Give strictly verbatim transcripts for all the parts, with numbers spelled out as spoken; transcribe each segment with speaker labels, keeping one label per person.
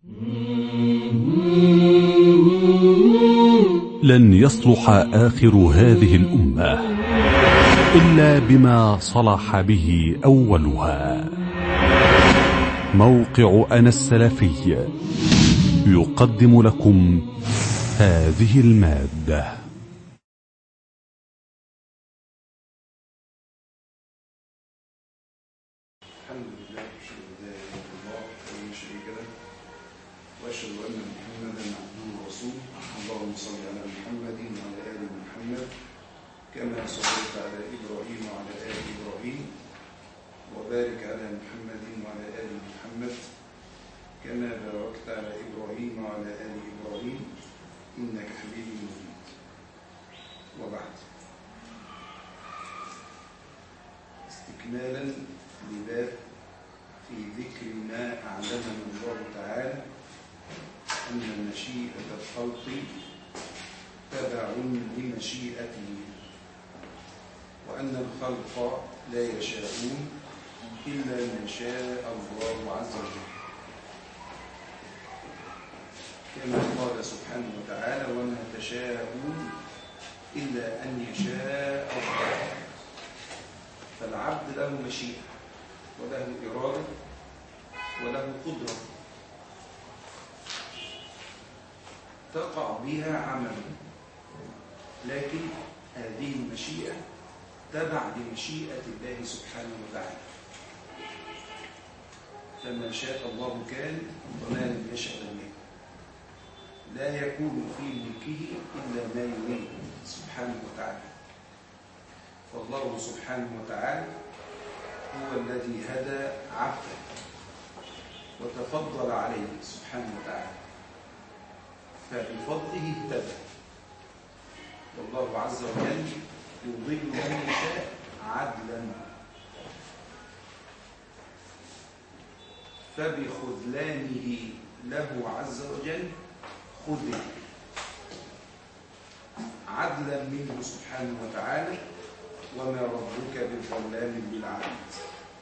Speaker 1: لن يصلح آخر هذه الأمة إلا بما صلح به أولها. موقع أنا السلفي يقدم لكم هذه المادة.
Speaker 2: الحمد لله أشهد أن لا إله إلا الله وحده لا شريك له وأشهد أن محمدا عبده ورسوله. اللهم صل على محمد وعلى آل محمد كما صليت على إبراهيم وعلى آل إبراهيم، وبارك على محمد وعلى آل محمد كما باركت على إبراهيم وعلى آل إبراهيم إنك حميد مجيد. وبعد، استكمالا لباب في ذكر ما أعلمنا الله تعالى أن مشيئة الخلق تبع لمشيئته، وأن الخلق لا يشاءون إلا ما شاء الله عز وجل، كما قال سبحانه وتعالى: وما تشاءون إلا أن يشاء الله. فالعبد له مشيئة وله إرادة وله قدرة تقع بها عمله، لكن هذه المشيئة تبع لمشيئة الله سبحانه وتعالى، فما شاء الله كان وما لم يشأ لم يكن. لا يكون في ملكه إلا ما يريد سبحانه وتعالى. فالله سبحانه وتعالى هو الذي هدى عبده وتفضل عليه سبحانه وتعالى، فبفضله اهتدى. والله عز وجل يضل من يشاء عدلا، فبخذلانه له عز وجل خذل عدلا منه سبحانه وتعالى، وما ربك بظلام للعبيد.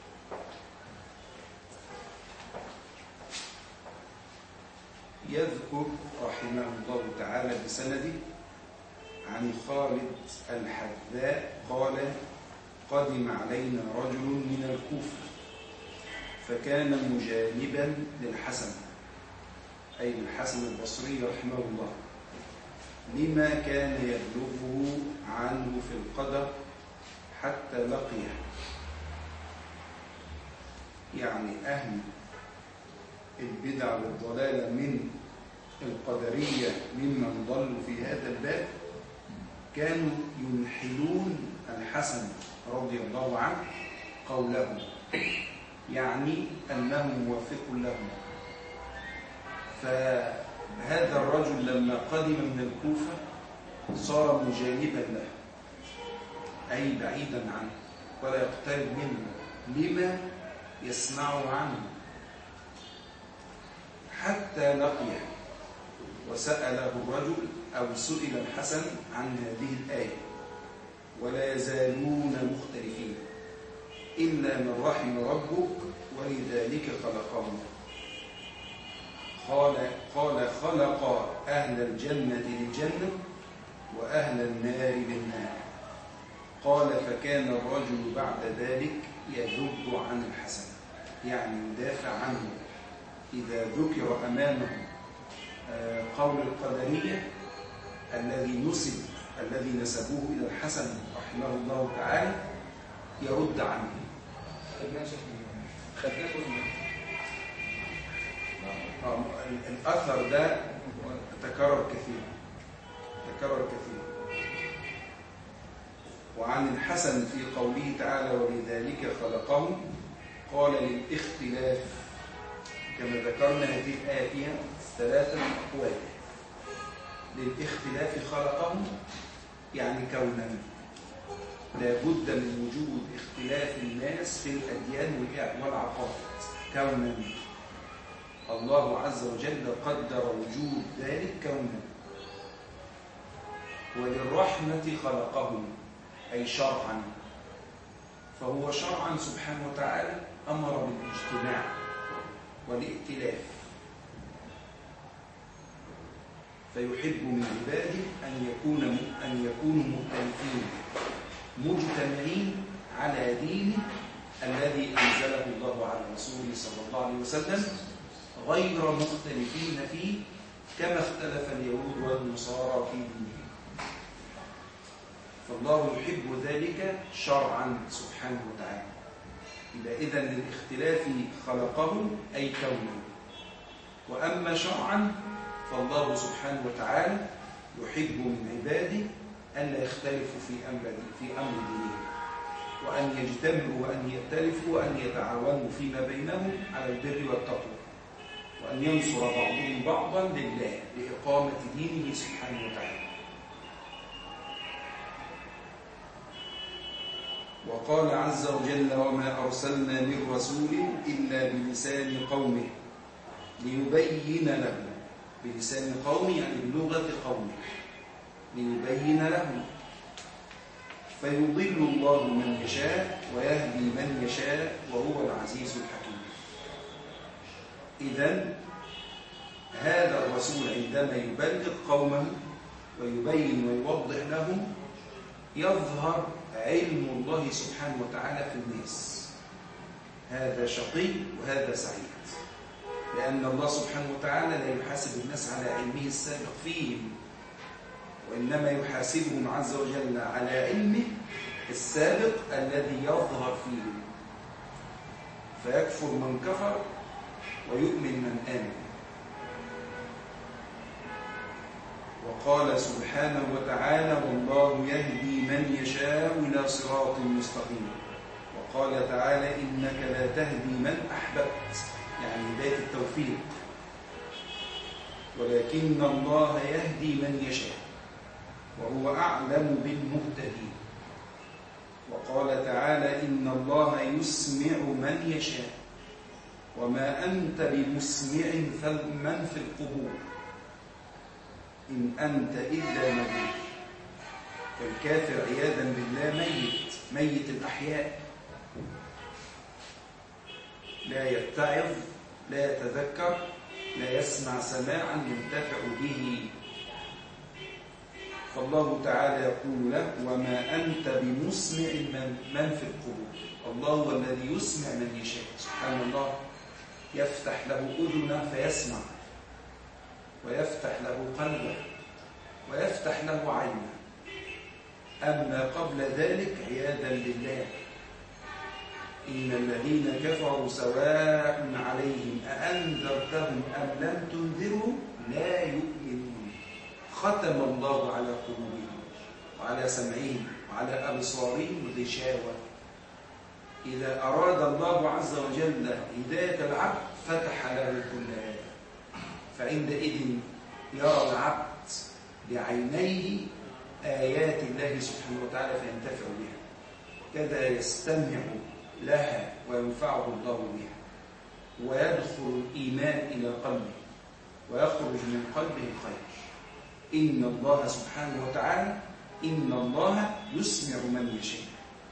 Speaker 2: يذكر رحمه الله تعالى بسنده عن خالد الحذاء قال: قدم علينا رجل من الكوفة فكان مجانبا للحسن، أي الحسن البصري رحمه الله، لما كان يبلغه عنه في القدر حتى لقيه. يعني أهل البدع والضلالة من القدرية ممن ضلوا في هذا الباب كانوا ينحلون الحسن رضي الله عنه قوله، يعني أنه موافق لهم. فهذا الرجل لما قدم من الكوفة صار مجانبا له، أي بعيدا عنه ولا يقترب منه لما يسمعه عنه، حتى لقيه. وسأله الرجل أو سئل الحسن عن هذه الآية: ولا يزالون مختلفين إلا من رحم ربك ولذلك خلقهم. قال قال خلق أهل الجنة للجنة وأهل النار للنار. قال: فكان الرجل بعد ذلك يذب عن الحسن، يعني يدافع عنه إذا ذكر أمامه قول القدرية الذي نسب الذي نسبوه إلى الحسن رحمه الله تعالى، يرد عنه. الأثر ده تكرر كثيرا تكرر كثيرا وعن الحسن في قوله تعالى: ولذلك خلقهم، قال: للاختلاف. كما ذكرنا هذه الآية فيها ثلاثة أقوال. للاختلاف خلقهم، يعني كونا لا بد من وجود اختلاف الناس في الأديان والعقائد كونا. الله عز وجل قدر وجود ذلك كونا. وللرحمة خلقهم، أي شرعا، فهو شرعا سبحانه وتعالى أمر بالاجتماع والائتلاف، فيحب من عباده أن يكون أن يكونوا مؤتلفين مجتمعين على دينه الذي أنزله الله على رسوله صلى الله عليه وسلم، غير مختلفين فيه كما اختلف اليهود والنصارى في دينهم. فالله يحب ذلك شرعا سبحانه وتعالى. يبقى إذن للاختلاف خلقه أي كونه. وأما شرعا فالله سبحانه وتعالى يحب من عباده أن لا يختلفوا في أمر في أمر دينهم، وأن يجتمعوا وأن يختلفوا وأن يتعاونوا فيما بينهم على البر والتقوى، وأن ينصر بعضهم بعضا لله لإقامة دينه سبحانه وتعالى. وقال عز وجل: وما أرسلنا من رسول إلا بلسان قومه ليبين لهم. بلسان قومه يعني بلغة قومه، ليبين لهم. فيضل الله من يشاء ويهدي من يشاء وهو العزيز الحكيم. إذن هذا الرسول عندما يبلغ قومه ويبين ويوضح لهم يظهر علم الله سبحانه وتعالى في الناس. هذا شقي وهذا سعيد، لأن الله سبحانه وتعالى لا يحاسب الناس على علمه السابق فيهم، وإنما يحاسبهم عز وجل على علمه السابق الذي يظهر فيهم، فيكفر من كفر ويؤمن من آمن. وقال سبحانه وتعالى: والله يهدي من يشاء إلى صراط مستقيم. وقال تعالى: إنك لا تهدي من أحببت، يعني هداية التوفيق، ولكن الله يهدي من يشاء وهو أعلم بالمهتدين. وقال تعالى: إن الله يسمع من يشاء وما أنت بمسمع من في القبور إن أنت إلا نذير. فالكافر عياذا بالله ميت ميت الأحياء، لا يتعظ، لا يتذكر، لا يسمع سماعا ينتفع به. فالله تعالى يقول له: وما أنت بمسمع من في القبور. الله هو الذي يسمع من يشاء سبحان الله، يفتح له أذنه فيسمع، ويفتح له قلبه، ويفتح له عينه. أما قبل ذلك عياذا بالله، إن الذين كفروا سواء عليهم أأنذرتهم أم لم تنذرهم لا يؤمنون. ختم الله على قلوبهم وعلى سمعهم وعلى أبصارهم غشاوة. إذا أراد الله عز وجل هداية العبد فتح له كل هذا، فعندئذ يرى العبد بعينيه آيات الله سبحانه وتعالى فينتفع بها، كذا يستمع لها وينفعه الله بها، ويدخل الإيمان إلى قلبه ويخرج من قلبه الخير. إن الله سبحانه وتعالى إن الله يسمع من يشاء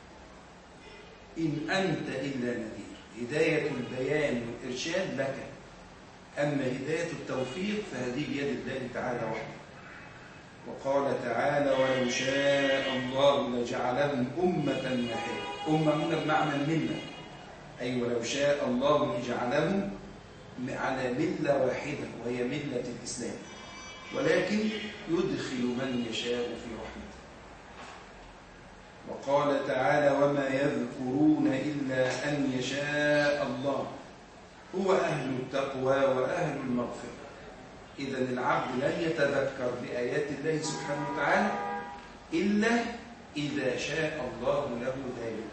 Speaker 2: إن أنت إلا نذير. هداية البيان والإرشاد لك، أما هداية التوفيق فهذه بيد الله تعالى وحده. وقال تعالى: ولو شاء الله لجعلهم أمة واحدة. أمة هنا بمعنى الملة، أي ولو شاء الله لجعلهم على ملة واحدة وهي ملة الإسلام، ولكن يدخل من يشاء في رحمته. وقال تعالى: وما يذكرون إلا أن يشاء الله هو أهل التقوى وأهل المغفرة. إذن العبد لن يتذكر بآيات الله سبحانه وتعالى إلا إذا شاء الله له ذلك.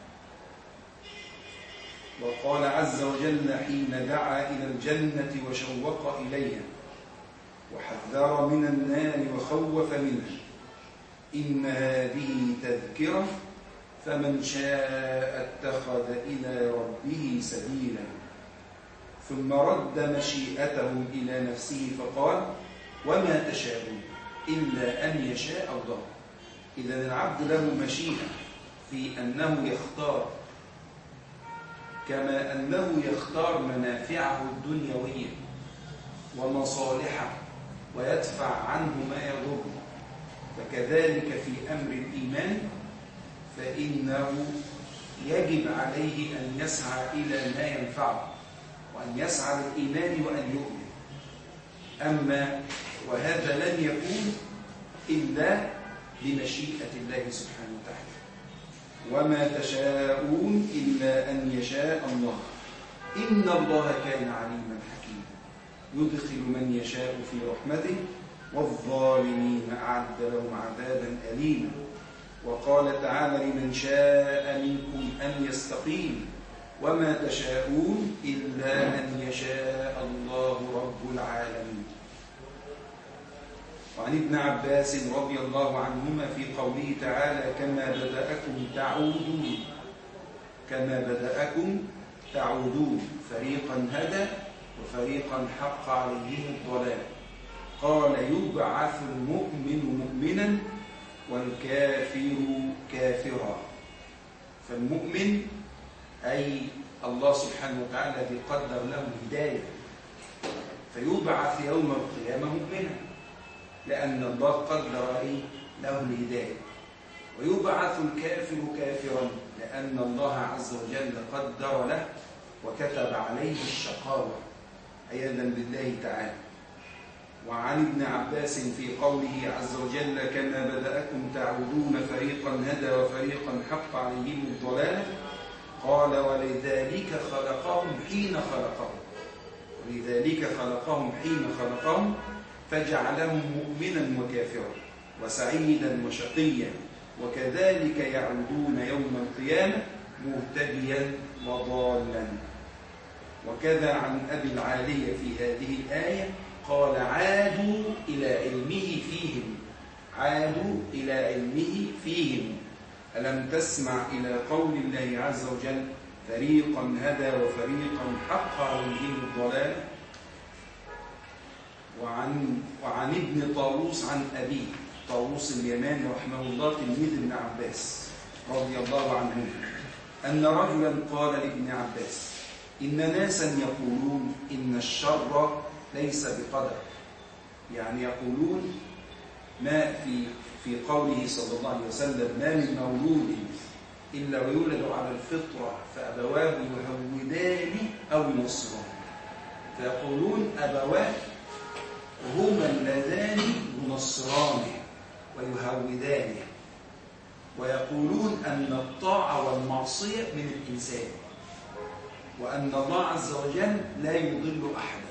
Speaker 2: وقال عز وجل حين دعا إلى الجنة وشوق إليها وحذر من النار وخوف منها: إن هذه تذكرة فمن شاء اتخذ إلى ربه سبيلا. ثم رد مشيئتهم إلى نفسه فقال: وما تشاءون إلا أن يشاء الله. إذن العبد له مشيئة في أنه يختار، كما أنه يختار منافعه الدنيوية ومصالحه
Speaker 3: ويدفع عنه ما يضره. فكذلك في أمر الإيمان، فإنه يجب عليه أن يسعى إلى ما ينفعه، وأن يسعى للإيمان وأن يؤمن. أما وهذا لن يكون إلا بمشيئة الله سبحانه وتعالى. وما تشاءون إلا أن يشاء الله، إن الله كان عليما حكيما، يدخل من يشاء في رحمته والظالمين أعد لهم عذابا أليما. وقال تعالى لمن شاء منكم أن يستقيم وما تشاءون إلا أن يشاء الله رب العالمين. وعن ابن عباس رضي الله عنهما في قوله تعالى كما بدأكم تعودون كما بدأكم تعودون فريقا هدى وفريقا حق عليهم الضلال. قال يبعث المؤمن مؤمنا والكافر كافرا. فالمؤمن أي الله سبحانه وتعالى الذي قدر له الهداية، فيبعث يوم القيامة مؤمنا لأن الله قدر له الهداية، ويبعث الكافر كافرا لأن الله عز وجل قدر له وكتب عليه الشقاوة عياذا بالله تعالى. وعن ابن عباس في قوله عز وجل كما بدأكم تعودون فريقا هدى وفريقا حق عليهم الضلالة، قال ولذلك خلقهم حين خلقهم ولذلك خلقهم حين خلقهم فجعلهم مؤمنا وكافرا وسعيدا وشقيا، وكذلك يعودون يوم القيامة مهتديا وضالا. وكذا عن أبي العالية في هذه الآية قال عادوا إلى علمه فيهم عادوا إلى علمه فيهم ألم تسمع إلى قول الله عز وجل فريقا هدى وفريقا حق عليهم الضلال. وعن, وعن ابن طاووس عن أبيه طاووس اليماني رحمه الله تلميذ ابن عباس رضي الله عنه أن رجلا قال لابن عباس إن ناسا يقولون إن الشر ليس بقدر، يعني يقولون ما في في قوله صلى الله عليه وسلم ما من مولود إلا ويولد على الفطرة فأبواه يهودان أو ينصران. فيقولون أبواه هما اللذان ينصرانه ويهودانه، ويقولون أن الطاعة والمعصية من الإنسان، وأن الله عز وجل لا يضل أحدا،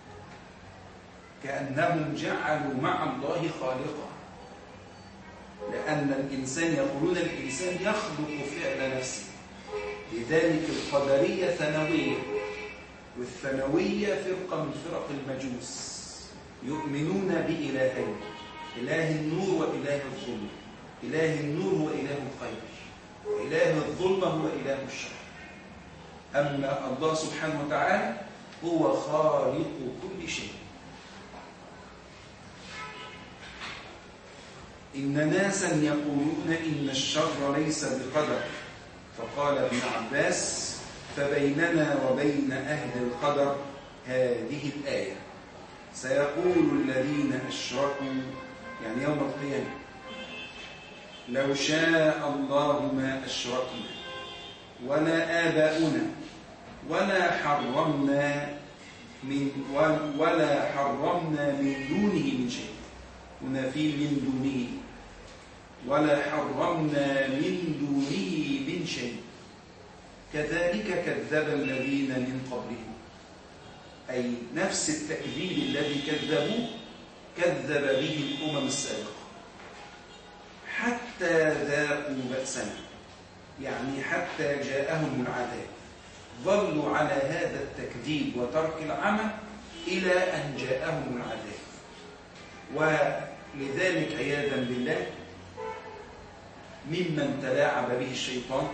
Speaker 3: كأنهم جعلوا مع الله خالقا، لأن الإنسان يقولون الإنسان يخلق فعل نفسه. لذلك القدرية ثانوية، والثانوية فرقة من فرق المجوس يؤمنون بإلهين، إله النور وإله الظلم. إله النور هو إله الخير، وإله الظلم هو إله الشر. أما الله سبحانه وتعالى هو خالق كل شيء. إن ناسا يقولون إن الشر ليس بقدر. فقال ابن عباس فبيننا وبين أهل القدر هذه الآية سيقول الذين أشركوا، يعني يوم القيامة، لو شاء الله ما أشركنا ولا آباؤنا ولا حرمنا من ولا حرمنا من دونه من شيء. هنا في من دونه، ولا حرمنا من دونه من شيء كذلك كذب الذين من قبلهم. أي نفس التكذيب الذي كذبوه كذب به الأمم السابقة حتى ذاقوا بأسنا، يعني حتى جاءهم العذاب. ظلوا على هذا التكذيب وترك العمل إلى أن جاءهم العذاب. ولذلك عياذا بالله ممن تلاعب به الشيطان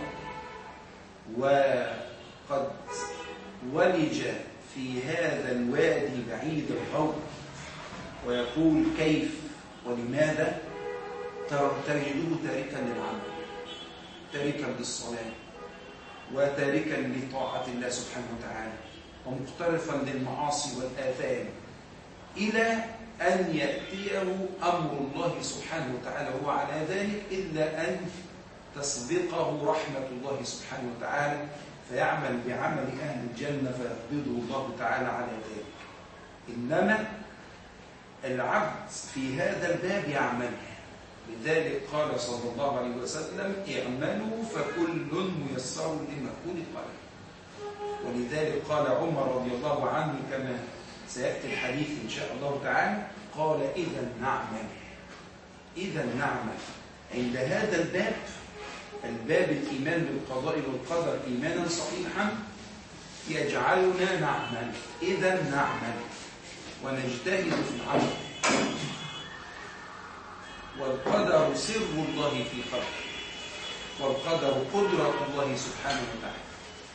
Speaker 3: وقد ولج في هذا الوادي بعيد الغور ويقول كيف ولماذا، تجده تاركا للعمل، تاركا للصلاة، وتاركا لطاعة الله سبحانه وتعالى، ومقترفا للمعاصي والآثام، إلى أن يأتيه أمر الله سبحانه وتعالى هو على ذلك إلا أن تسبقه رحمة الله سبحانه وتعالى فيعمل بعمل أهل الجنة فيقبضه الله تعالى على ذلك. إنما العبد في هذا الباب يعمل، لذلك قال صلى الله عليه وسلم اعملوا فكل ميسر لما خلق له. ولذلك قال عمر رضي الله عنه كما سيأتي الحديث إن شاء الله تعالى، قال إذا نعمل، إذا نعمل. عند هذا الباب، الباب الإيمان بالقضاء والقدر إيمانا صحيحا، يجعلنا نعمل، إذا نعمل ونجتهد في العمل. والقدر سر الله في خلقه، والقدر قدرة الله سبحانه وتعالى.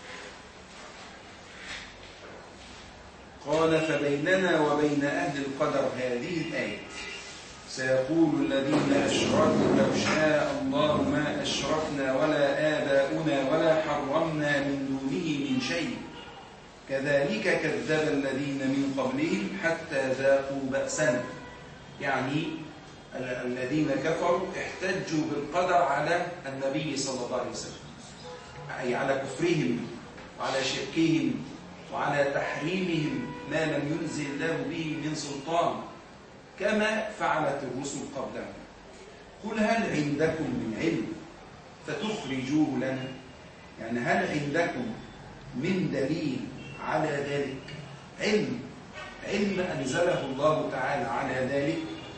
Speaker 3: قال فبيننا وبين أهل القدر هذه الآية سيقول الذين أشركوا لو شاء الله ما أشركنا ولا آباؤنا ولا حرمنا من دونه من شيء كذلك كذب الذين من قبلهم حتى ذاقوا بأسنا. يعني الذين كفروا احتجوا بالقدر على النبي صلى الله عليه وسلم، أي على كفرهم وعلى شركهم وعلى تحريمهم ما لم ينزل الله به من سلطان كما فعلت الرسل قبلهم. قل هل عندكم من علم فتخرجوه لنا؟ يعني هل عندكم من دليل على ذلك؟ علم علم أنزله الله تعالى على ذلك.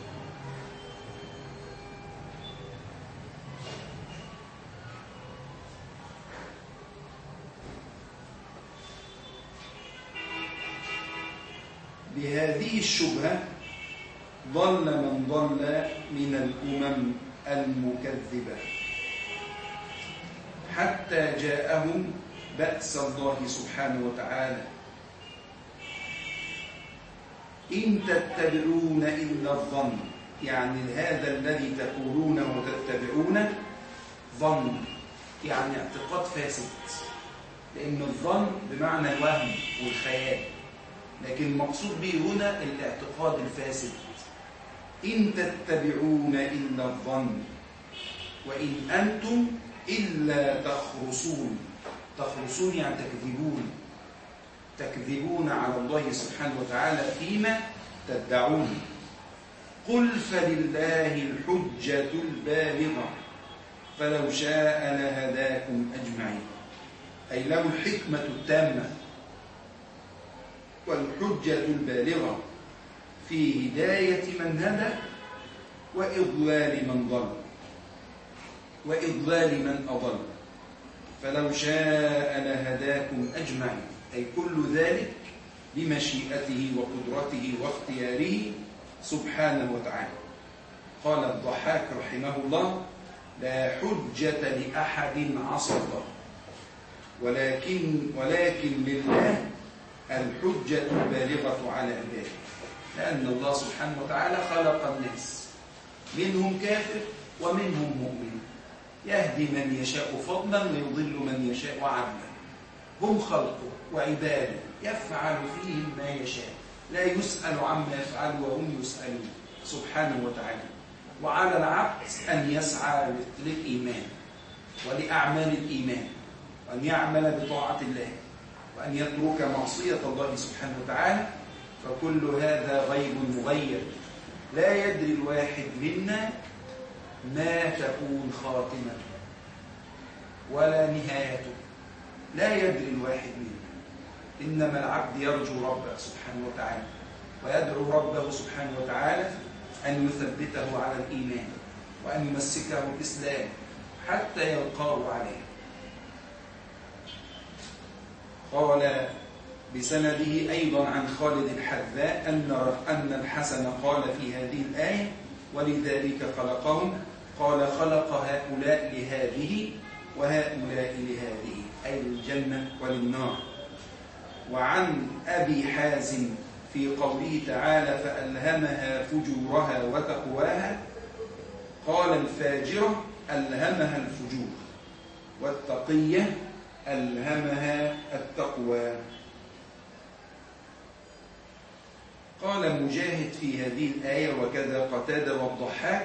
Speaker 3: بهذه الشبهة ضل من ضل من الأمم المكذبة حتى جاءهم بأس الله سبحانه وتعالى. إن تتبعون إلا الظن، يعني هذا الذي تقولونه وتتبعونه ظن، يعني اعتقاد فاسد، لأن الظن بمعنى الوهم والخيال، لكن المقصود به هنا الاعتقاد الفاسد. إن تتبعون إلا الظن وإن أنتم إلا تخرصون. تخرصون يعني تكذبون، تكذبون على الله سبحانه وتعالى فيما تدعون. قل فلله الحجة البالغة فلو شاء لهداكم أجمعين، أي له الحكمة التامة والحجة البالغة في هداية من هدى وإضلال من ضل وإضلال من أضل. فلو شاء لهداكم أجمعين، أي كل ذلك بمشيئته وقدرته واختياره سبحانه وتعالى. قال الضحاك رحمه الله: لا حجة لأحد عصى الله، ولكن ولكن لله الحجة البالغة على عباده، لأن الله سبحانه وتعالى خلق الناس منهم كافر ومنهم مؤمن، يهدي من يشاء فضلا ويضل من يشاء عدلا. هم خلقه وعباده يفعل فيهم ما يشاء، لا يسأل عما يفعل وهم يسألون سبحانه وتعالى. وعلى العبد أن يسعى للإيمان ولأعمال الإيمان، وأن يعمل بطاعة الله، وأن يترك معصية الله سبحانه وتعالى. فكل هذا غيب مغيب، لا يدري الواحد منا ما تكون خاتمته ولا نهايته، لا يدري الواحد منا. إنما العبد يرجو ربه سبحانه وتعالى ويدعو ربه سبحانه وتعالى أن يثبته على الإيمان وأن يمسكه الإسلام حتى يلقاه عليه. قال بسنده أيضا عن خالد الحذاء أن أن الحسن قال في هذه الآية: ولذلك خلقهم، قال خلق هؤلاء لهذه وهؤلاء لهذه، أي الجنة وللنار. وعن أبي حازم في قوله تعالى: فألهمها فجورها وتقواها، قال الفاجرة ألهمها الفجور، والتقية ألهمها التقوى. قال مجاهد في هذه الآية وكذا قتادة والضحاك: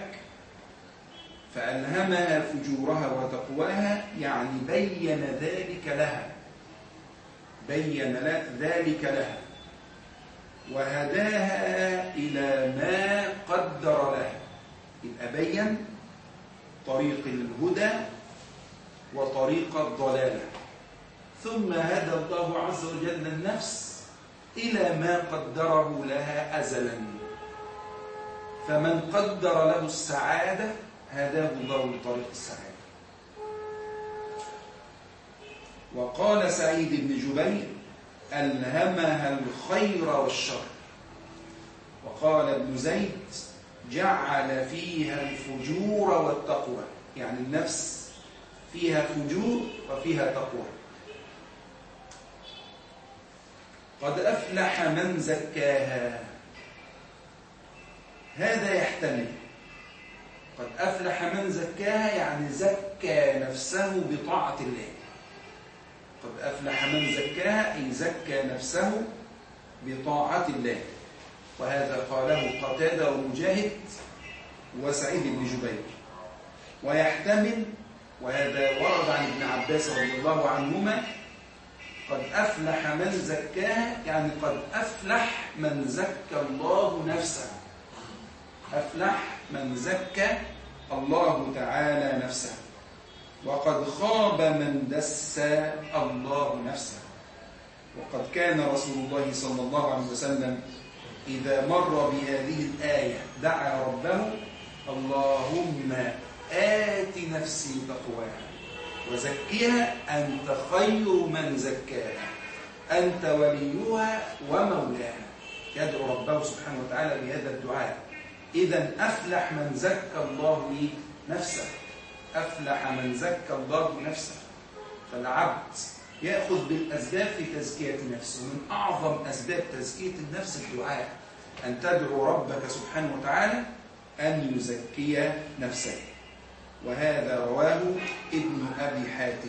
Speaker 3: فألهمها فجورها وتقواها، يعني بين ذلك لها، بين ذلك لها وهداها إلى ما قدر لها. يبقى بين طريق الهدى وطريق الضلالة، ثم هدى الله عز وجل النفس إلى ما قدره لها أزلا. فمن قدر له السعادة هداه الله لطريق السعادة. وقال سعيد بن جبير: ألهمها الخير والشر. وقال ابن زيد: جعل فيها الفجور والتقوى، يعني النفس فيها فجور وفيها تقوى. قد أفلح من زكاها، هذا يحتمل. قد أفلح من زكاها يعني زكى نفسه بطاعة الله. قد أفلح من زكاها أي زكى نفسه بطاعة الله. وهذا قاله قتادة ومجاهد وسعيد بن جبير. ويحتمل، وهذا ورد عن ابن عباس رضي الله عنهما: قد أفلح من زكاها يعني قد أفلح من زكى الله نفسه. أفلح من زكى الله تعالى نفسه. وقد خاب من دس الله نفسه. وقد كان رسول الله صلى الله عليه وسلم إذا مر بهذه الآية دعا ربه: اللهم آت نفسي تقواها وزكها أنت خير من زكاها أنت وليها ومولاها. يدعو ربه سبحانه وتعالى بهذا الدعاء. إذن أفلح من زكى الله نفسه، أفلح من زكى الله نفسه. فالعبد يأخذ بالأسباب في تزكية نفسه. من أعظم أسباب تزكية النفس الدعاء، أن تدعو ربك سبحانه وتعالى أن يزكي نفسه. وهذا رواه ابن أبي حاتم.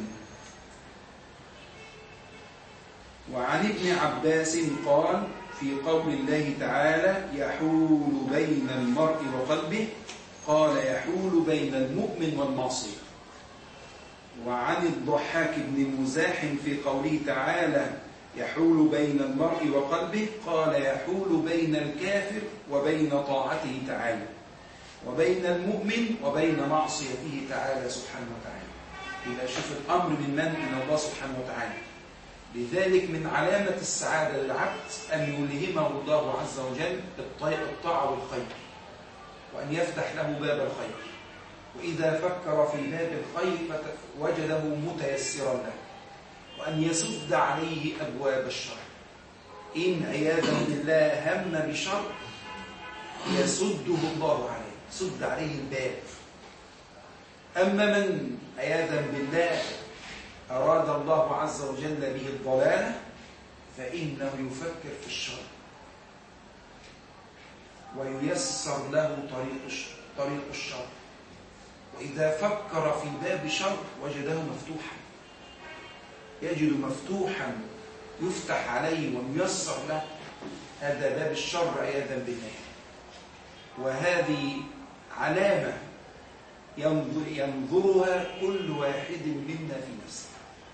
Speaker 3: وعن ابن عباس قال في قول الله تعالى: يحول بين المرء وقلبه، قال: يحول بين المؤمن والمعصية. وعن الضحاك بن مزاحم في قوله تعالى: يحول بين المرء وقلبه، قال: يحول بين الكافر وبين طاعته تعالى، وبين المؤمن وبين معصيته تعالى سبحانه وتعالى. يبقى شوف الأمر من من؟ من الله سبحانه وتعالى. لذلك من علامة السعادة للعبد أن يلهمه الله عز وجل الطاعة والخير، وأن يفتح له باب الخير. وإذا فكر في باب الخير وجده متيسرا له، وأن يسد عليه أبواب الشر. إن عياذا بالله هم بشر يسده الله عليه، سد عليه الباب. أما من عياذا بالله أراد الله عز وجل به الضلالة فإنه يفكر في الشر وييسر له طريق طريق الشر. وإذا فكر في باب شر وجده مفتوحا، يجد مفتوحا يفتح عليه وييسر له. هذا باب الشر عياذا بالله. وهذه علامة ينظرها كل واحد منا في نفسه.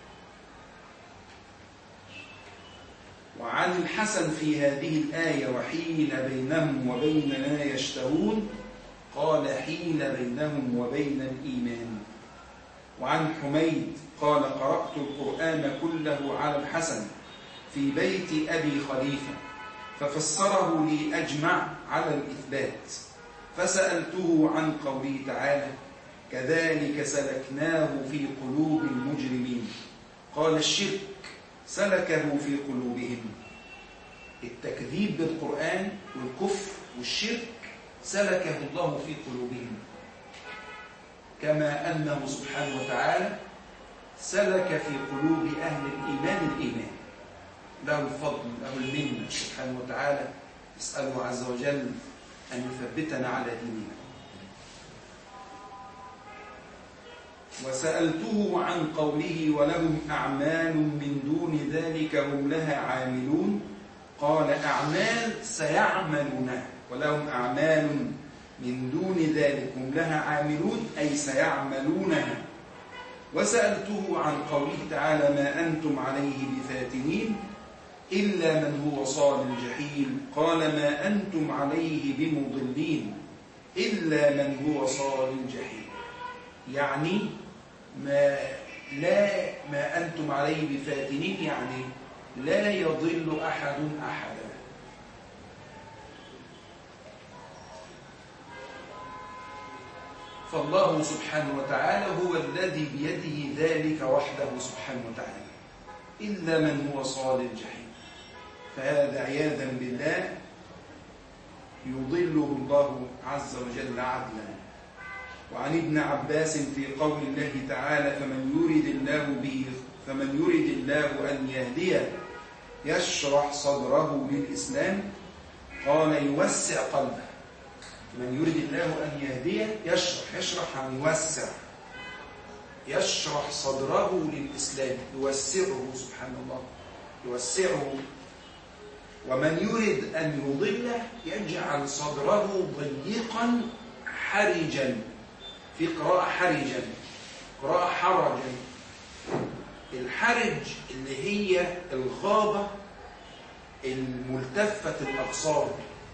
Speaker 3: وعن الحسن في هذه الآية: وحيل بينهم وبين ما يشتهون، قال: حيل بينهم وبين الإيمان. وعن حميد قال: قرأت القرآن كله على الحسن في بيت أبي خليفة ففسره لي أجمع على الإثبات، فسألته عن قوله تعالى: كذلك سلكناه في قلوب المجرمين. قال: الشرك سلكه في قلوبهم. التكذيب بالقرآن والكفر والشرك سلكه الله في قلوبهم، كما أنه سبحانه وتعالى سلك في قلوب أهل الإيمان الإيمان. له الفضل، له المنة سبحانه وتعالى. نسأله عز وجل أن يثبتنا على ديننا. وسألته عن قوله: ولهم أعمال من دون ذلك هم لها عاملون، قال أعمال سيعملونها ولهم أعمال من دون ذلك هم لها عاملون أي سيعملونها. وسألته عن قوله تعالى ما أنتم عليه بفاتنين إلا من هو صال الجحيم قال ما أنتم عليه بمضلين إلا من هو صال الجحيم، يعني ما, لا ما أنتم عليه بفاتنين يعني لا يضل أحد أحدا. فالله سبحانه وتعالى هو الذي بيده ذلك وحده سبحانه وتعالى إلا من هو صال الجحيم، فهذا عياذا بالله يضله الله عز وجل عدلا. وعن ابن عباس في قول الله تعالى فمن يرد الله به فمن يرد الله أن يهديه يشرح صدره للإسلام قال يوسع قلبه. من يرد الله أن يهديه يشرح يشرح عن يوسع يشرح صدره للإسلام يوسعه سبحان الله يوسعه. ومن يرد أن يضله يجعل صدره ضيقا حرجا، في قراءة حرجا قراءة حرجا. الحرج اللي هي الغابة الملتفة الأقصار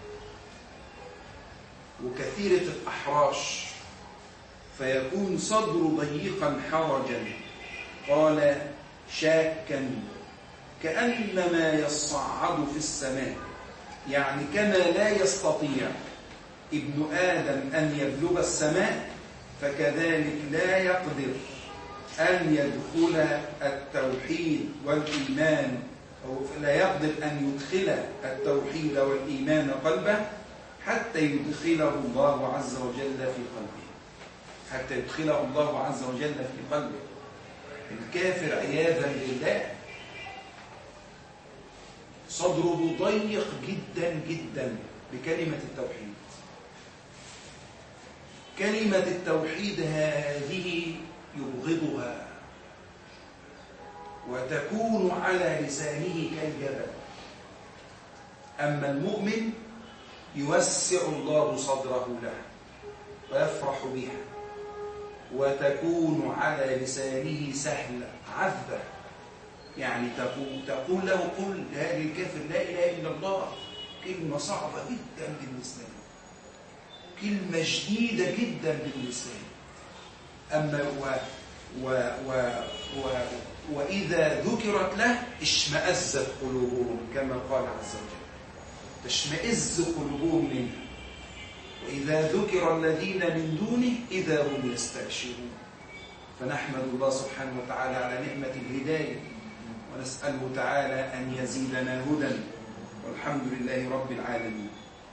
Speaker 3: وكثيرة الأحراش فيكون صدر ضيقا حرجا. قال شاكا كأنما يصعد في السماء، يعني كما لا يستطيع ابن آدم أن يبلغ السماء فكذلك لا يقدر أن يدخل التوحيد والإيمان أو لا يقدر أن يدخل التوحيد والإيمان قلبه حتى يدخله الله عز وجل في قلبه حتى يدخله الله عز وجل في قلبه. الكافر عياذا بالله صدره ضيق جدا جدا بكلمة التوحيد. كلمة التوحيد هذه يبغضها وتكون على لسانه كالجبل. أما المؤمن يوسع الله صدره له ويفرح بها وتكون على لسانه سهلة عذبة، يعني تقول, تقول له قل لهذا الكافر لا إله إلا الله، كلمة صعبة جدا بالنسبة له، كلمة شديدة جدا بالنسبة له. أما و و و و وإذا ذكرت له اشمأزت قلوبهم كما قال عز وجل، تشمئز قلوبهم منه. وإذا ذكر الذين من دونه إذا هم يستبشرون. فنحمد الله سبحانه وتعالى على نعمة الهداية ونسأله تعالى أن يزيدنا هدى، والحمد لله رب العالمين.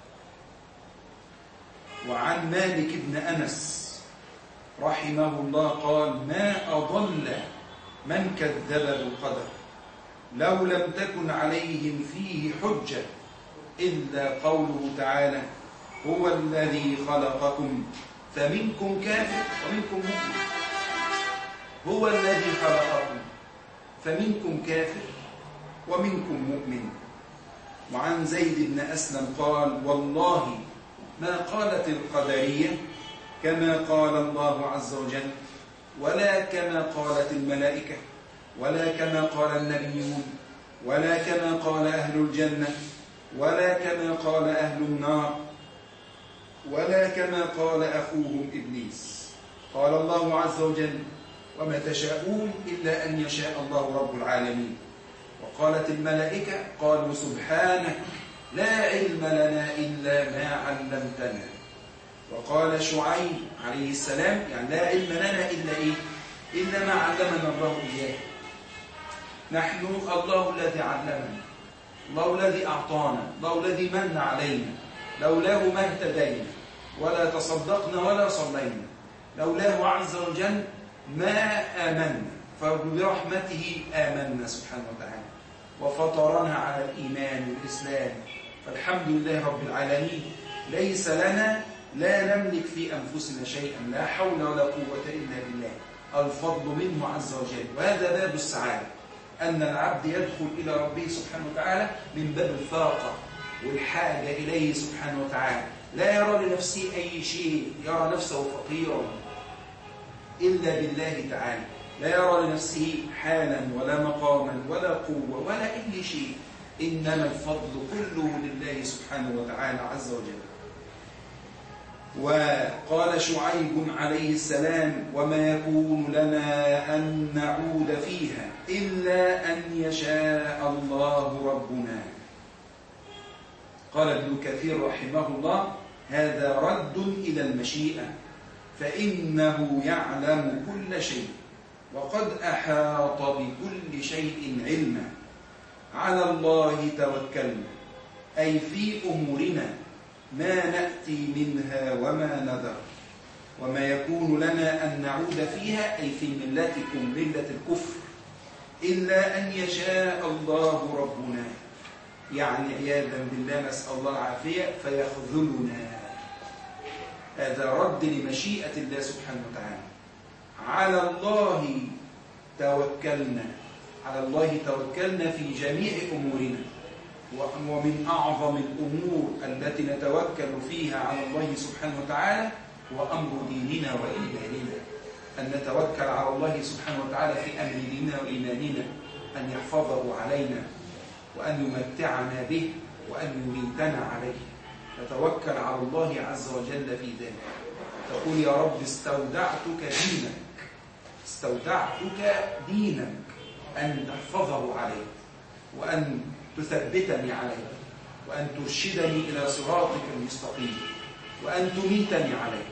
Speaker 3: وعن مالك بن أنس رحمه الله قال ما أضل من كذب بالقدر لو لم تكن عليهم فيه حجة إلا قوله تعالى هو الذي خلقكم فمنكم كافر ومنكم مؤمن. هو الذي خلقكم فمنكم كافر ومنكم مؤمن. وعن زيد بن أسلم قال والله ما قالت القدرية كما قال الله عز وجل ولا كما قالت الملائكة ولا كما قال النبيون ولا كما قال أهل الجنة ولا كما قال أهل النار ولا كما قال أخوهم إبليس. قال الله عز وجل وما تشاءون إلا أن يشاء الله رب العالمين. وقالت الملائكة قالوا سبحانك لا علم لنا إلا ما علمتنا. وقال شعيب عليه السلام يعني لا علم لنا إلا إيه؟ إلا ما علمنا الله إياه. نحن الله الذي علمنا، الله الذي أعطانا، الله الذي من علينا، لولاه ما اهتدينا ولا تصدقنا ولا صلينا، لولاه عز وجل ما آمنا، فبرحمته آمنا سبحانه وتعالى وفطرنا على الإيمان والإسلام. فالحمد لله رب العالمين. ليس لنا لا نملك في أنفسنا شيئا، لا حول ولا قوة إلا بالله، الفضل منه عز وجل. وهذا باب السعادة، أن العبد يدخل إلى ربه سبحانه وتعالى من باب الفاقة والحاجة إليه سبحانه وتعالى، لا يرى لنفسه أي شيء، يرى نفسه فقيرا إلا بالله تعالى، لا يرى لنفسه حالا ولا مقاما ولا قوة ولا أي شيء، إنما الفضل كله لله سبحانه وتعالى عز وجل. وقال شعيب عليه السلام: وما يكون لنا أن نعود فيها إلا أن يشاء الله ربنا. قال ابن كثير رحمه الله: هذا رد إلى المشيئة، فإنه يعلم كل شيء وقد أحاط بكل شيء علما. على الله توكلنا، أي في أمورنا ما نأتي منها وما نذر، وما يكون لنا أن نعود فيها أي في ملتكم ملة الكفر إلا أن يشاء الله ربنا، يعني عياذا بالله نسأل الله العافية، فيخذلنا. هذا رد لمشيئة الله سبحانه وتعالى. على الله توكلنا، على الله توكلنا في جميع أمورنا، ومن أعظم الأمور التي نتوكل فيها على الله سبحانه وتعالى هو أمر ديننا وإيماننا، أن نتوكل على الله سبحانه وتعالى في أمر ديننا وإيماننا، أن يحفظه علينا وأن يمتعنا به وأن يميتنا عليه. نتوكل على الله عز وجل في ذلك. تقول: يا رب استودعتك دينك، استودعتك دينك أن تحفظه علي، وأن تثبتني عليه، وأن ترشدني إلى صراطك المستقيم، وأن تميتني عليه.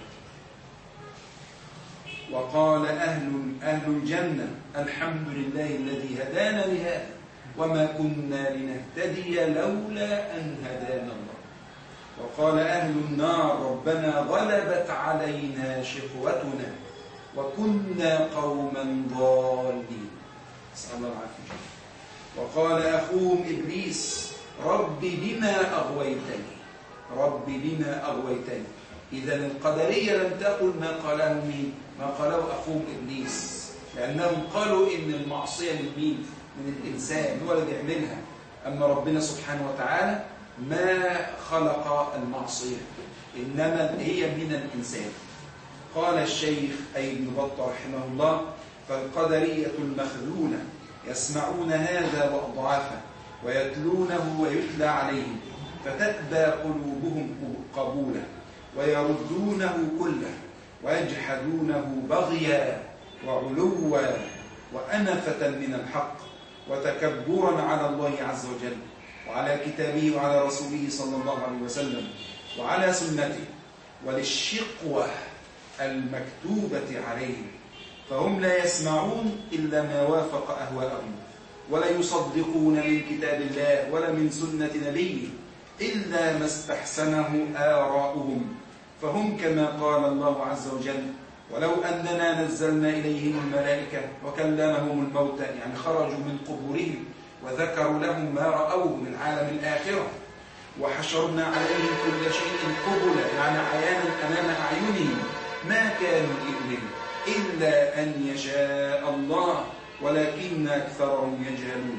Speaker 3: وقال أهل, أهل الجنة: الحمد لله الذي هدانا لهذا وما كنا لنهتدي لولا أن هدانا الله. وقال أهل النار: ربنا غلبت علينا شقوتنا وكنا قوما ضالين. نسأل الله العافية. وقال أخوهم إبليس: رب بما أغويتني، رب بما أغويتني. إذا القدرية لم تقل ما قاله مين؟ ما قاله أخوهم إبليس، لأنهم قالوا إن المعصية من مين؟ من الإنسان، هو اللي بيعملها. أما ربنا سبحانه وتعالى ما خلق المعصية، إنما هي من الإنسان. قال الشيخ أي ابن بطة رحمه الله: فالقدرية المخذولة يسمعون هذا وأضعافه ويتلونه ويتلى عليهم، فتأبى قلوبهم قبوله ويردونه كله ويجحدونه بغيا وعلوا وأنفة من الحق وتكبرا على الله عز وجل وعلى كتابه وعلى رسوله صلى الله عليه وسلم وعلى سنته، وللشقوة المكتوبة عليهم، فهم لا يسمعون إلا ما وافق أهواءهم، ولا يصدقون من كتاب الله ولا من سنة نبيه إلا ما استحسنه آراؤهم، فهم كما قال الله عز وجل: ولو أننا نزلنا إليهم الملائكة وكلمهم الموتى، يعني خرجوا من قبورهم وذكروا لهم ما رأوه من عالم الآخرة، وحشرنا عليهم كل شيء قبلا، يعني عيانا أمام أعينهم، ما كانوا يؤمنون إلا أن يشاء الله ولكن أكثرهم يجهلون.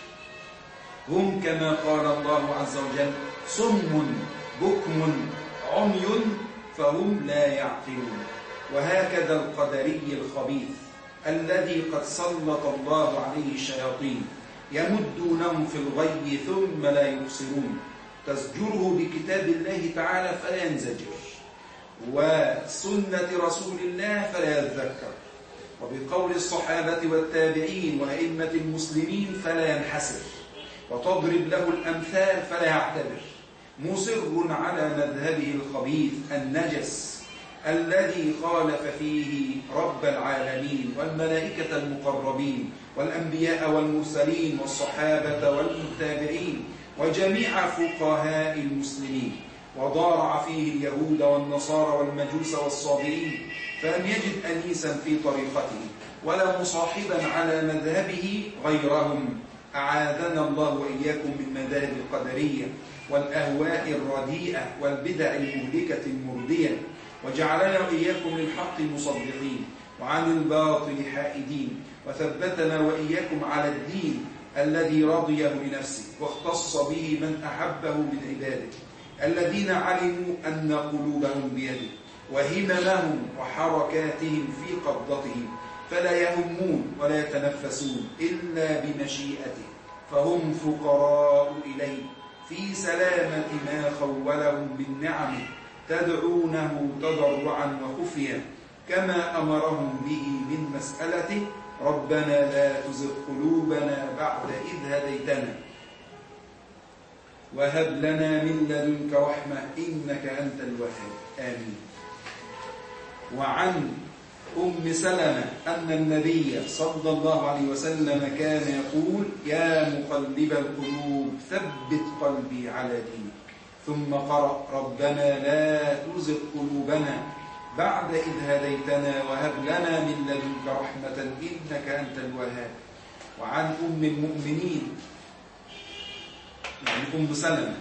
Speaker 3: هم كما قال الله عز وجل: صم بكم عمي فهم لا يعقلون. وهكذا القدري الخبيث الذي قد سلط الله عليه الشياطين يمدونهم في الغي ثم لا يبصرون، تزجره بكتاب الله تعالى فلا ينزجر، وسنة رسول الله فلا يتذكر، وبقول الصحابة والتابعين وأئمة المسلمين فلا ينحسر، وتضرب له الأمثال فلا يعتبر، مصر على مذهبه الخبيث النجس الذي خالف فيه رب العالمين والملائكة المقربين والأنبياء والمرسلين والصحابة والمتابعين وجميع فقهاء المسلمين، وضارع فيه اليهود والنصارى والمجوس والصابئين، فلم يجد أنيسا في طريقته ولا مصاحبا على مذهبه غيرهم. أعاذنا الله وإياكم من مذاهب القدرية والأهواء الرديئة والبدع المهلكة المردية، وجعلنا وإياكم للحق مصدقين، وعن الباطل حائدين، وثبتنا وإياكم على الدين الذي رضيه لنفسه واختص به من أحبه من عباده الذين علموا أن قلوبهم بيده وهممهم وحركاتهم في قبضتهم، فلا يهمون ولا يتنفسون إلا بمشيئته، فهم فقراء إليه في سلامة ما خولهم من نعمه، تدعونه تضرعا وخفيا كما أمرهم به من مسألته: ربنا لا تزغ قلوبنا بعد إذ هديتنا وهب لنا من لدنك رحمة إنك أنت الوهاب. آمين. وعن أم سلمة أن النبي صلى الله عليه وسلم كان يقول: يا مقلب القلوب ثبت قلبي على دينك، ثم قرأ: ربنا لا تزغ قلوبنا بعد إذ هديتنا وهب لنا من لدنك رحمة إنك أنت الوهاب. وعن أم المؤمنين يعني أم سلمة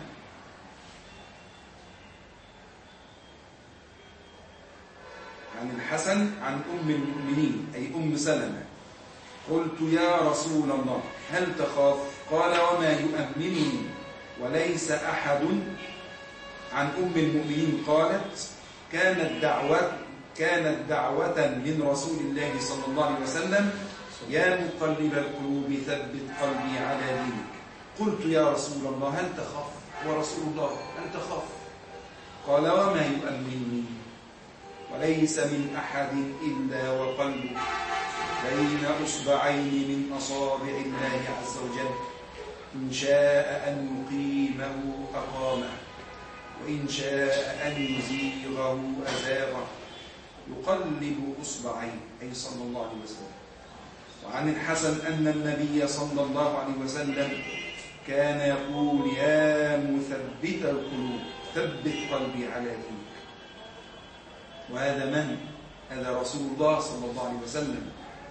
Speaker 3: عن الحسن عن أم المؤمنين أي أم سلمة: قلت يا رسول الله هل تخاف؟ قال: وما يؤمنني وليس أحد. عن أم المؤمنين قالت: كانت دعوة كانت دعوة من رسول الله صلى الله عليه وسلم: يا مقلب القلوب ثبت قلبي على دينك. قلت يا رسول الله هل تخاف؟ ورسول الله هل تخاف؟ قال: وما يؤمنني وليس من أحد إلا وقلبه بين أصبعين من أصابع الله عز وجل، إن شاء أن يقيمه أقامه وإن شاء أن يزيغه أزاغه، يقلب أصبعين أي صلى الله عليه وسلم. وعن الحسن أن النبي صلى الله عليه وسلم كان يقول: يا مثبت القلوب ثبت قلبي على دينك. وهذا من؟ هذا رسول الله صلى الله عليه وسلم.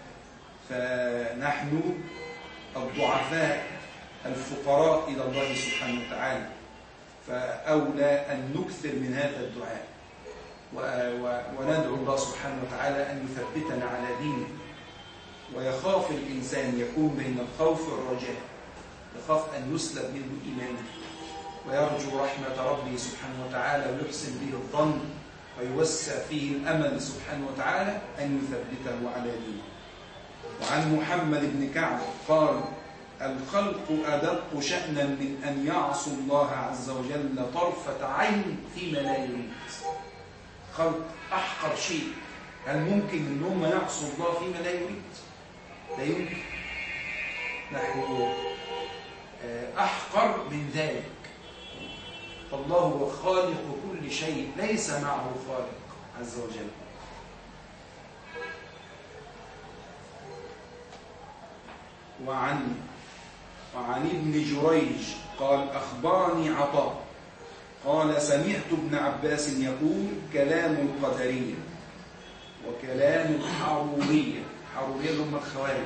Speaker 3: فنحن الضعفاء الفقراء إلى الله سبحانه وتعالى، فأولى أن نكثر من هذا الدعاء وندعو الله سبحانه وتعالى أن يثبتنا على دينه. ويخاف الإنسان يكون بين الخوف والرجاء، يخاف أن يسلب منه إيمانه، ويرجو رحمة ربه سبحانه وتعالى ويحسن به الظن ويوسع فيه الأمل سبحانه وتعالى أن يثبته على دينه. وعن محمد بن كعب قال: الخلق أدق شأنا من أن يعصوا الله عز وجل طرفة عين فيما لا يريد. خلق أحقر شيء، هل ممكن أنهم يعصوا الله فيما لا يريد؟ لا يمكن. نحن أحقر من ذلك، فالله هو خالق كل شيء، ليس معه خالق عز وجل. وعن وعن ابن جريج قال: أخبرني عطاء قال: سمعت ابن عباس يقول: كلام القدرية وكلام الحرورية، حرورية هم الخوارج،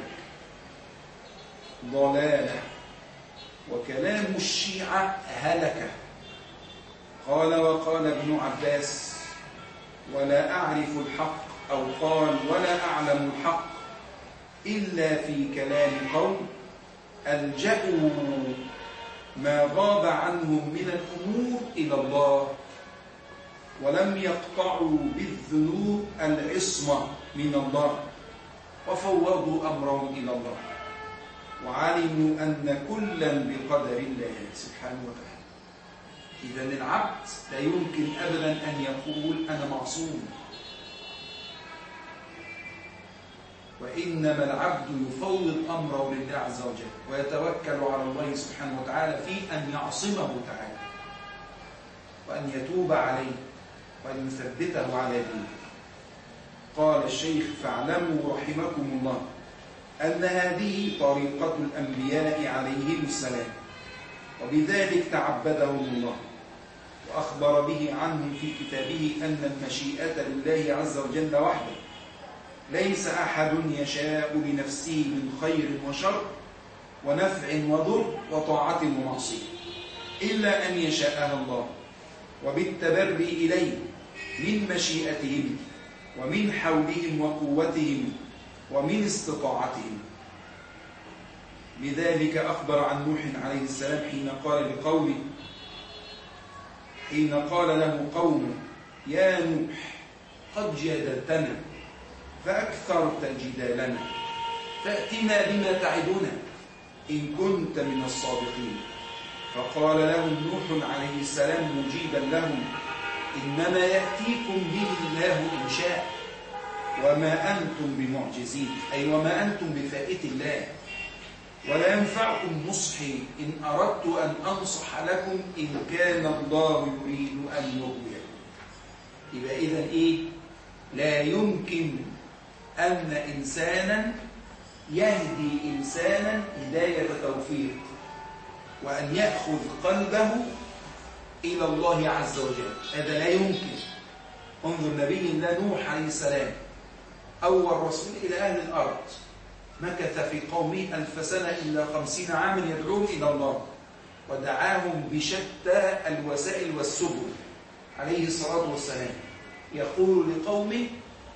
Speaker 3: ضلالة، وكلام الشيعة هلكة. قال: وقال ابن عباس: ولا أعرف الحق، أو قال: ولا أعلم الحق إلا في كلام قوم ألجأوا ما غاب عنهم من الأمور إلى الله، ولم يقطعوا بالذنوب العصمة من الله، وفوضوا أمرهم إلى الله، وعلموا أن كلا بقدر الله سبحانه وتعالى. إذن العبد لا يمكن أبدا أن يقول أنا معصوم، وإنما العبد يفوض أمره لله عز وجل ويتوكل على الله سبحانه وتعالى في أن يعصمه تعالى، وأن يتوب عليه، وأن يثبته على دينه. قال الشيخ: فاعلموا رحمكم الله أن هذه طريقة الأنبياء عليهم السلام، وبذلك تعبدهم الله، وأخبر به عنهم في كتابه أن المشيئة لله عز وجل وحده، ليس أحد يشاء لنفسه من خير وشر ونفع وضر وطاعة ومعصية إلا أن يشاءها الله، وبالتبري إليه من مشيئته به، ومن حولهم وقوتهم ومن استطاعتهم. لذلك أخبر عن نوح عليه السلام حين قال لقومه حين قال له قومه: يا نوح قد جادلتنا فأكثرت جدالنا فأتنا بما تعدنا إن كنت من الصادقين. فقال لهم نوح عليه السلام مجيبا لهم: إنما يأتيكم به الله إن شاء وما أنتم بمعجزين، أي وما أنتم بفائت الله، ولا ينفعكم نصحي إن أردت أن أنصح لكم إن كان الله يريد أن يغويكم. يبقى إذن إيه؟ لا يمكن أن إنسانا يهدي إنسانا هداية توفيق وأن يأخذ قلبه إلى الله عز وجل، هذا لا يمكن. انظر نبي الله نوح عليه السلام أول رسول إلى أهل الأرض، مكث في قومه ألف سنة إلا خمسين عاما يدعوهم إلى الله، ودعاهم بشتى الوسائل والسبل عليه الصلاة والسلام. يقول لقومه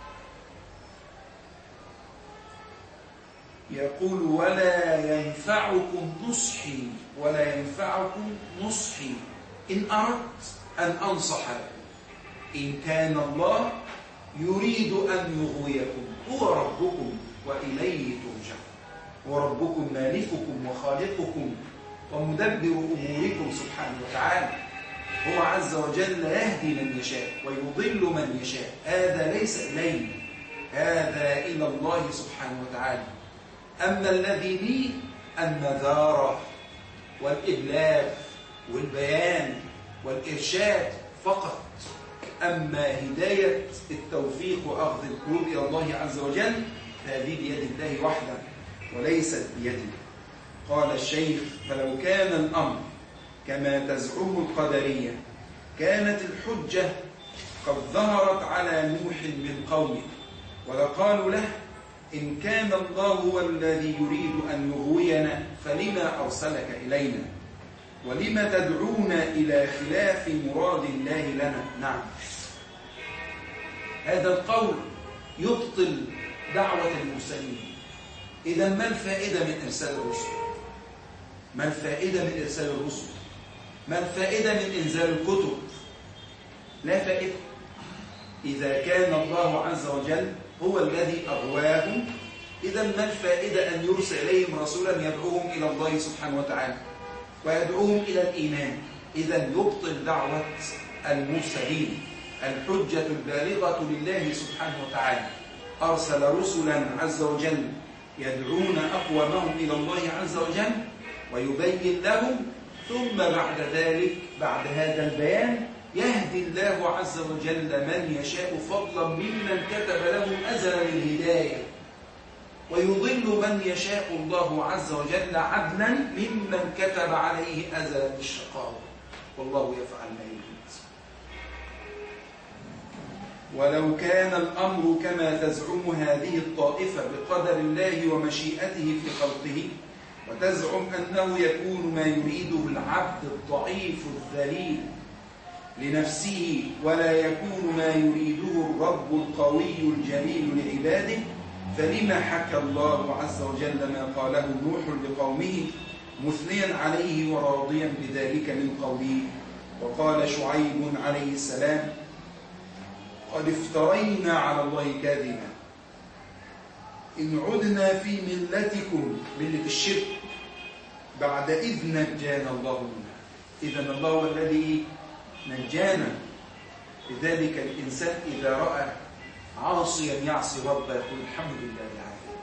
Speaker 3: يقول: ولا ينفعكم نصحي ولا ينفعكم نصحي إن أردت أن أنصح لكم إن كان الله يريد أن يغويكم، هو ربكم وإليه ترجعون، هو ربكم مالككم وخالقكم ومدبر أموركم سبحانه وتعالى. هو عز وجل يهدي من يشاء ويضل من يشاء، هذا ليس إليه، هذا إلى الله سبحانه وتعالى. أما الذي لي النذارة والإبلاغ والبيان والإرشاد فقط، أما هداية التوفيق وأخذ القلوب إلى الله عز وجل هذه بيد الله وحده وليست بيدي. قال الشيخ: فلو كان الأمر كما تزعم القدرية كانت الحجة قد ظهرت على نوح من قومه، ولقالوا له: إن كان الله هو الذي يريد أن يغوينا فلما أرسلك إلينا ولما تدعونا إلى خلاف مراد الله لنا. نعم، هذا القول يبطل دعوة المرسلين. إذا ما الفائدة من إرسال الرسل؟ ما الفائدة من إرسال الرسل؟ ما الفائدة من إنزال الكتب؟ لا فائدة. إذا كان الله عز وجل هو الذي أغواهم، إذا ما الفائدة أن يرسل إليهم رسولا يدعوهم إلى الله سبحانه وتعالى ويدعوهم إلى الإيمان؟ إذا يبطل دعوة المرسلين. الحجة البالغة لله سبحانه وتعالى، أرسل رسلا عز وجل يدعون أقوامهم إلى الله عز وجل ويبين لهم، ثم بعد ذلك بعد هذا البيان يهدي الله عز وجل من يشاء فضلا ممن كتب لهم أزلا الهداية، ويضل من يشاء الله عز وجل عدلا ممن كتب عليه أزلا الشقاوة، والله يفعل ما يريد. ولو كان الأمر كما تزعم هذه الطائفة بقدر الله ومشيئته في خلقه، وتزعم أنه يكون ما يريده العبد الضعيف الذليل لنفسه ولا يكون ما يريده الرب القوي الجليل لعباده، فلما حكى الله عز وجل ما قاله نوح لقومه مثنيا عليه وراضيا بذلك من قوله؟ وقال شعيب عليه السلام: قد افترينا على الله كاذبا إن عدنا في ملتكم، ملة الشرك، بعد إذ نجانا الله منها. إذن الله هو الذي نجانا. لذلك الإنسان إذا رأى عاصيا يعصي ربه يقول: الحمد لله عافاني،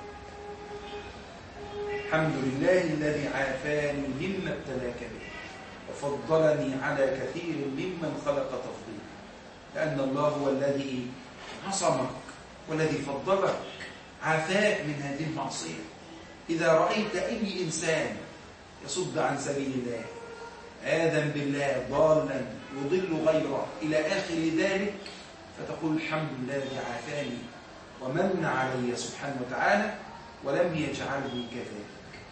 Speaker 3: الحمد لله الذي عافاني مما ابتلاك به وفضلني على كثير ممن خلق تفضيلا. لأن الله هو الذي عصمك والذي فضلك، عافاك من هذه المعصية. إذا رأيت أي إنسان يصد عن سبيل الله، آذن بالله، ضالا يضل غيره إلى آخر ذلك، فتقول: الحمد لله الذي عافاني ومن علي سبحانه وتعالى ولم يجعلني كذلك.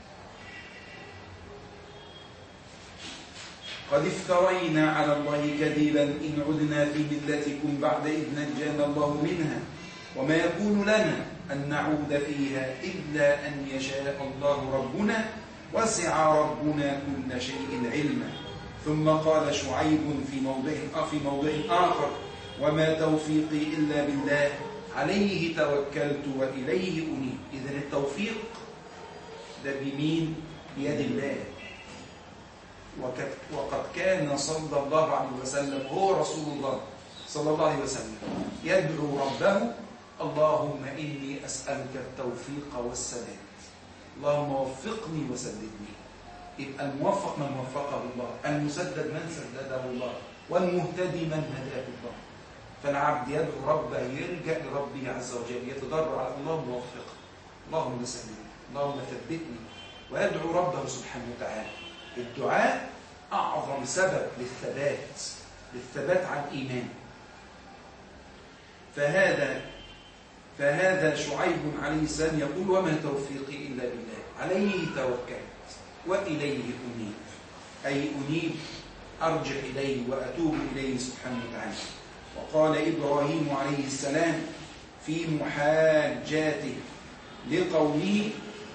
Speaker 3: قد افترينا على الله كذبا إن عدنا في ملتكم بعد إذ نجانا الله منها وما يكون لنا أن نعود فيها إلا أن يشاء الله ربنا وسع ربنا كل شيء علما. ثم قال شعيب في موضع في موضع آخر: وما توفيقي إلا بالله عليه توكلت وإليه أنيب. إذن التوفيق ده بمين؟ بيد الله. وقد كان صلى الله عليه وسلم هو رسول الله صلى الله عليه وسلم يدعو ربه: اللهم إني أسألك التوفيق والسداد، اللهم وفقني وسددني. يبقى الموفق من وفقه الله، المسدد من سدده الله، والمهتدي من هداه الله. فالعبد يدعو ربه، يلجأ لربه عز وجل، يتضرع: اللهم وفقني، اللهم سددني، اللهم ثبتني، ويدعو ربه سبحانه وتعالى. الدعاء أعظم سبب للثبات، للثبات على الإيمان. فهذا فهذا شعيب عليه السلام يقول: وما توفيقي إلا بالله عليه توكلت وإليه أنيب، أي أنيب أرجع إليه وأتوب إليه سبحانه وتعالى. وقال إبراهيم عليه السلام في محاجاته لقومه: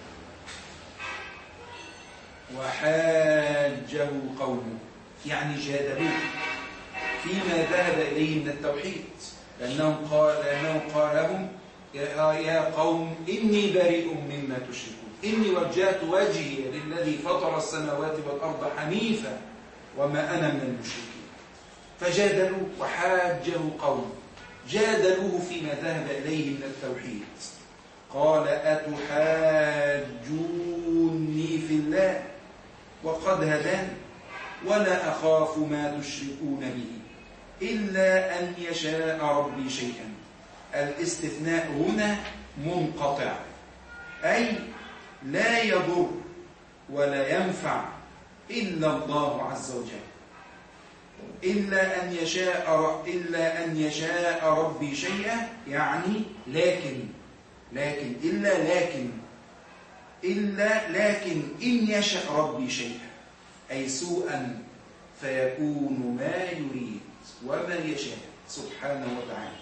Speaker 3: وحاجه قومه، يعني جادلوه فيما ذهب إليه من التوحيد، لأنه قال لأنه قال لهم: يا قوم إني بريء مما تشركون، إني وجهت وجهي للذي فطر السماوات والأرض حنيفا وما أنا من المشركين. فجادلوا وحاجه قوم، جادلوه فيما ذهب إليه من التوحيد. قال: أتحاجوني في الله وقد هدان ولا أخاف ما تشركون به إلا أن يشاء ربي شيئا. الاستثناء هنا منقطع، أي لا يضر ولا ينفع إلا الله عز وجل. إلا أن يشاء إلا أن يشاء ربي شيئا، يعني لكن لكن إلا لكن إلا لكن إن يشاء ربي شيئا، أي سوءا فيكون ما يريد وما يشاء سبحانه وتعالى.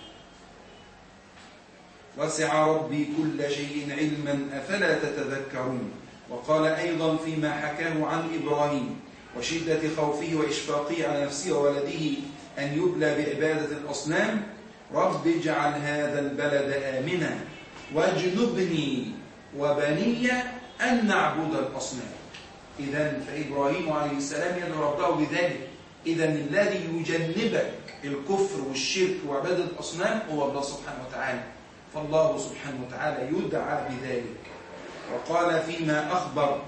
Speaker 3: وسع ربي كل شيء علما أفلا تتذكرون. وقال أيضا فيما حكاه عن إبراهيم وشدة خوفه وإشفاقه على نفسه وولده أن يبلى بعبادة الأصنام: رب اجعل هذا البلد آمنا واجنبني وبني أن نعبد الأصنام. إذن فإبراهيم عليه السلام يدعو ربه بذلك. إذن الذي يجنبك الكفر والشرك وعبادة الأصنام هو الله سبحانه وتعالى. فالله سبحانه وتعالى يدعى بذلك. وقال فيما أخبر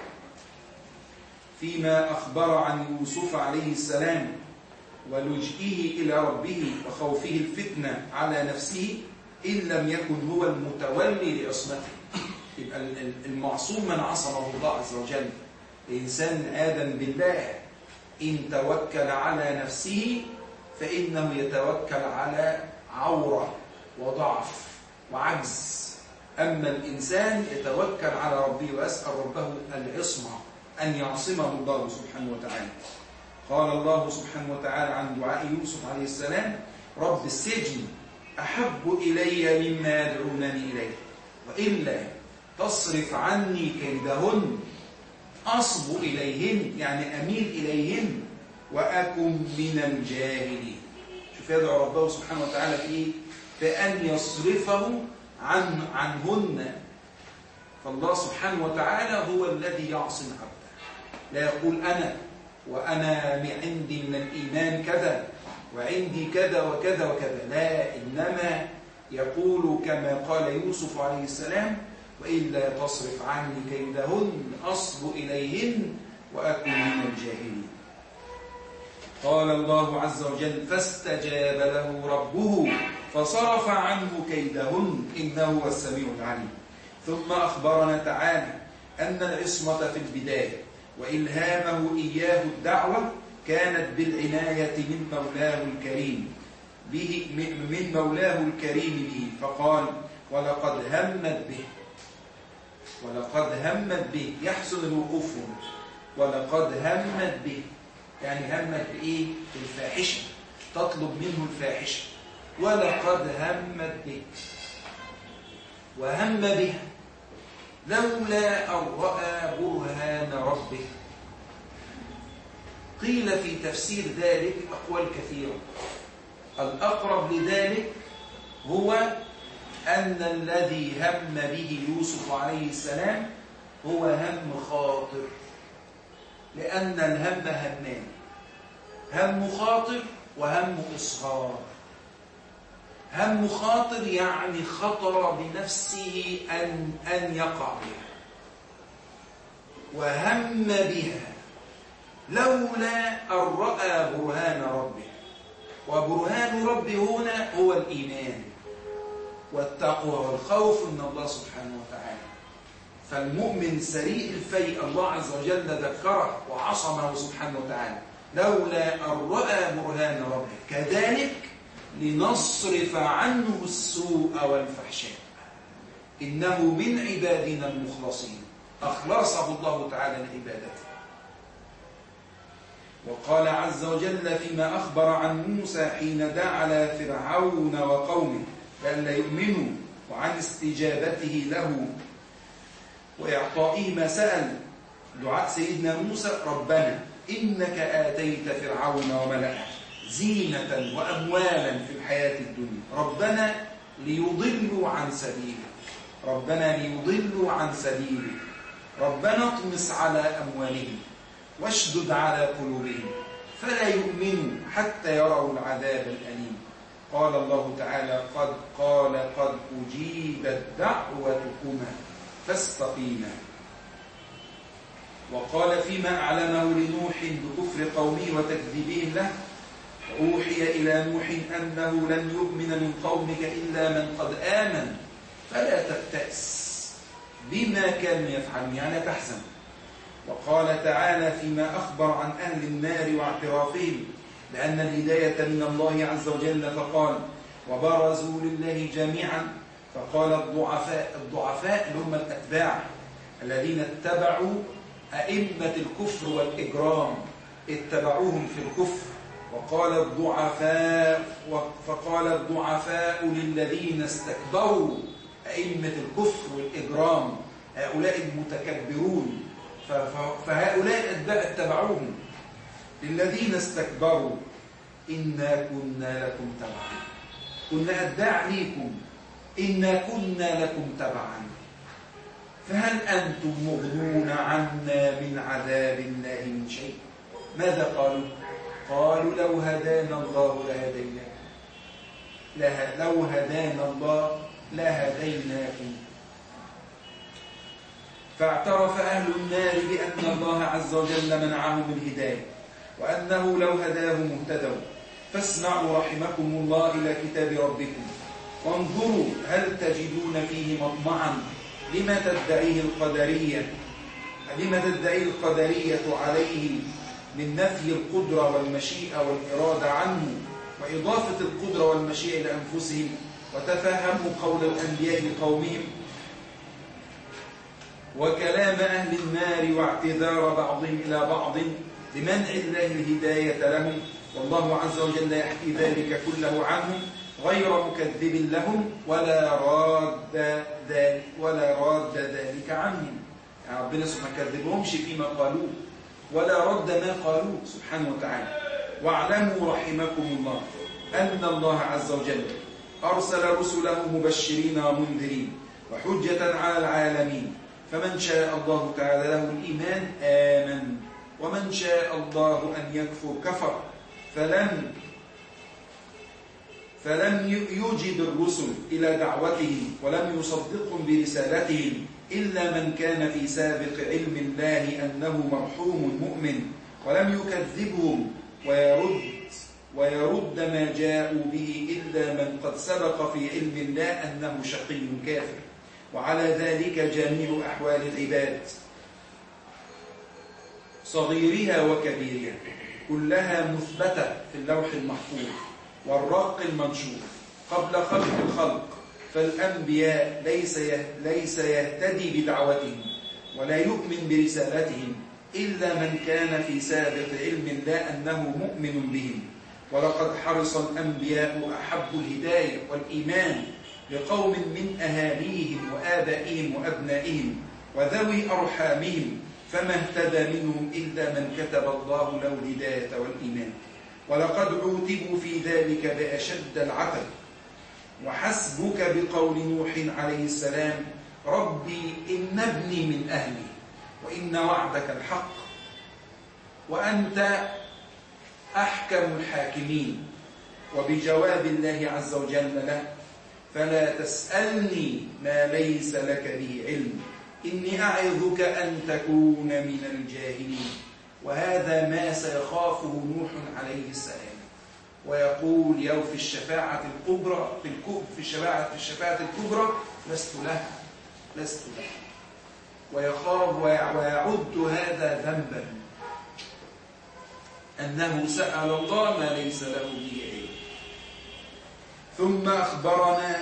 Speaker 3: فيما أخبر عن يوسف عليه السلام ولجئه إلى ربه وخوفه الفتنة على نفسه: إن لم يكن هو المتولي لعصمته. يبقى المعصوم من عصمه الله عز وجل. الإنسان آدم بالله إن توكل على نفسه فإنه يتوكل على عورة وضعف وعجز. أما الإنسان يتوكل على ربه ويسأل ربه العصمة، أن يعصمه الله سبحانه وتعالى. قال الله سبحانه وتعالى عن دعاء يوسف عليه السلام: رب السجن أحب إلي مما يدعونني إليه وإلا تصرف عني كيدهن أصب إليهن، يعني أميل إليهن وأكن من الجاهلين. شوف يدعو ربه سبحانه وتعالى في إيه؟ فأن يصرفه عن عنهن. فالله سبحانه وتعالى هو الذي يعصم عبده، لا يقول أنا وأنا عندي من الإيمان كذا وعندي كذا وكذا وكذا، لا، إنما يقول كما قال يوسف عليه السلام: وإلا تصرف عني كيدهن أصب إليهن وأكن من الجاهلين. قال الله عز وجل: فاستجاب له ربه فصرف عنه كيدهن إنه هو السميع العليم. ثم أخبرنا تعالى أن العصمة في البداية وإلهامه إياه الدعوة كانت بالعناية من مولاه الكريم به من مولاه الكريم به، فقال: ولقد همت به ولقد همت به يحسن الوقوف هنا. ولقد همت به يعني همت بإيه؟ بالفاحشة، تطلب منه الفاحشة. ولقد همت به وهم بها لولا أن رأى برهان ربه. قيل في تفسير ذلك أقوال كثيرة. الأقرب لذلك هو أن الذي هم به يوسف عليه السلام هو هم خاطر، لأن الهم همان: هم خاطر وهم إصغار. هم خاطر يعني خطر بنفسه أن, أن يقع بها، وهم بها لولا أن رأى برهان ربه. وبرهان ربه هنا هو الإيمان والتقوى والخوف من الله سبحانه وتعالى. فالمؤمن سريع الفيء الله عز وجل ذكره وعصمه سبحانه وتعالى: لولا أن رأى برهان ربه. كذلك لنصرف عنه السوء والفحشاء إنه من عبادنا المخلصين، أخلصه الله تعالى لعبادته. وقال عز وجل فيما أخبر عن موسى حين دعا على فرعون وقومه بأن لا يؤمنوا، وعن استجابته له وإعطائه ما سأل. دعاء سيدنا موسى: ربنا إنك آتيت فرعون وملأه زينة وأموالا في الحياة الدنيا، ربنا ليضلوا عن سبيلك، ربنا ليضلوا عن سبيلك، ربنا اطمس على أموالهم واشدد على قلوبهم فلا يؤمنوا حتى يروا العذاب الأليم. قال الله تعالى: قد قال قد أجيبت دعوتكما فاستقيما. وقال فيما أعلمه لنوح بكفر قومه وتكذيبهم له: أوحي إلى نوح أنه لن يؤمن من قومك إلا من قد آمن فلا تبتئس بما كانوا يفعلون، يعني تحزن. وقال تعالى فيما أخبر عن أهل النار واعترافهم لأن الهداية من الله عز وجل فقال: وبرزوا لله جميعا. فقال الضعفاء الضعفاء اللي هم الأتباع الذين اتبعوا أئمة الكفر والإجرام، اتبعوهم في الكفر. وقال الضعفاء فقال الضعفاء للذين استكبروا أئمة الكفر والإجرام، هؤلاء المتكبرون، فهؤلاء الأتباع اتبعوهم. للذين استكبروا إنا كنا لكم تبعا، كنا أتباع ليكم، إنا كنا لكم تبعا، فهل أنتم مغنون عنا من عذاب الله من شيء؟ ماذا قالوا؟ قالوا لو هدانا الله لهديناكم، لو هدانا الله لهديناكم. فاعترف أهل النار بأن الله عز وجل منعهم الهداية، وأنه لو هداهم اهتدوا. فاسمعوا رحمكم الله إلى كتاب ربكم وانظروا هل تجدون فيه مطمعا لما تدعيه القدرية لما تدعيه القدرية عليه من نفي القدرة والمشيئة والإرادة عنه وإضافة القدرة والمشيئة لأنفسهم. وتفهموا قول الأنبياء لقومهم وكلام أهل النار واعتذار بعضهم إلى بعض بمنع الله الهداية لهم، والله عز وجل يحكي ذلك كله عنهم غير مكذب لهم ولا راد ذلك ولا راد ذلك عنهم. يعني ربنا سبحانه ما كذبهمش فيما قالوه ولا رد ما قالوه سبحانه وتعالى. واعلموا رحمكم الله أن الله عز وجل أرسل رسله مبشرين ومنذرين وحجة على العالمين، فمن شاء الله تعالى له الإيمان آمن، ومن شاء الله أن يكفر كفر. فلم فلم يجب الرسل إلى دعوتهم ولم يصدقهم برسالتهم إلا من كان في سابق علم الله أنه مرحوم مؤمن، ولم يكذبهم ويرد ويرد ما جاءوا به إلا من قد سبق في علم الله أنه شقي كافر. وعلى ذلك جميع أحوال العباد صغيرها وكبيرها كلها مثبتة في اللوح المحفوظ والرق المنشور قبل خلق الخلق. فالأنبياء ليس ليس يهتدي بدعوتهم ولا يؤمن برسالتهم إلا من كان في سابق علم الله أنه مؤمن بهم. ولقد حرص الأنبياء أحب الهداية والإيمان لقوم من أهاليهم وآبائهم وأبنائهم وذوي أرحامهم، فما اهتدى منهم إلا من كتب الله له الهداية والإيمان. ولقد عوتبوا في ذلك بأشد العتب. وحسبك بقول نوح عليه السلام: ربي إن ابني من أهلي وإن وعدك الحق وأنت أحكم الحاكمين. وبجواب الله عز وجل له: فلا تسألني ما ليس لك به علم إني أعظك أن تكون من الجاهلين. وهذا ما سيخافه نوح عليه السلام، ويقول يوم في الشفاعة الكبرى في الكب في الشفاعة في الشفاعة الكبرى: لست لها لست لها ويخاف ويعد هذا ذنبا أنه سأل الله ما ليس له به علم. ثم أخبرنا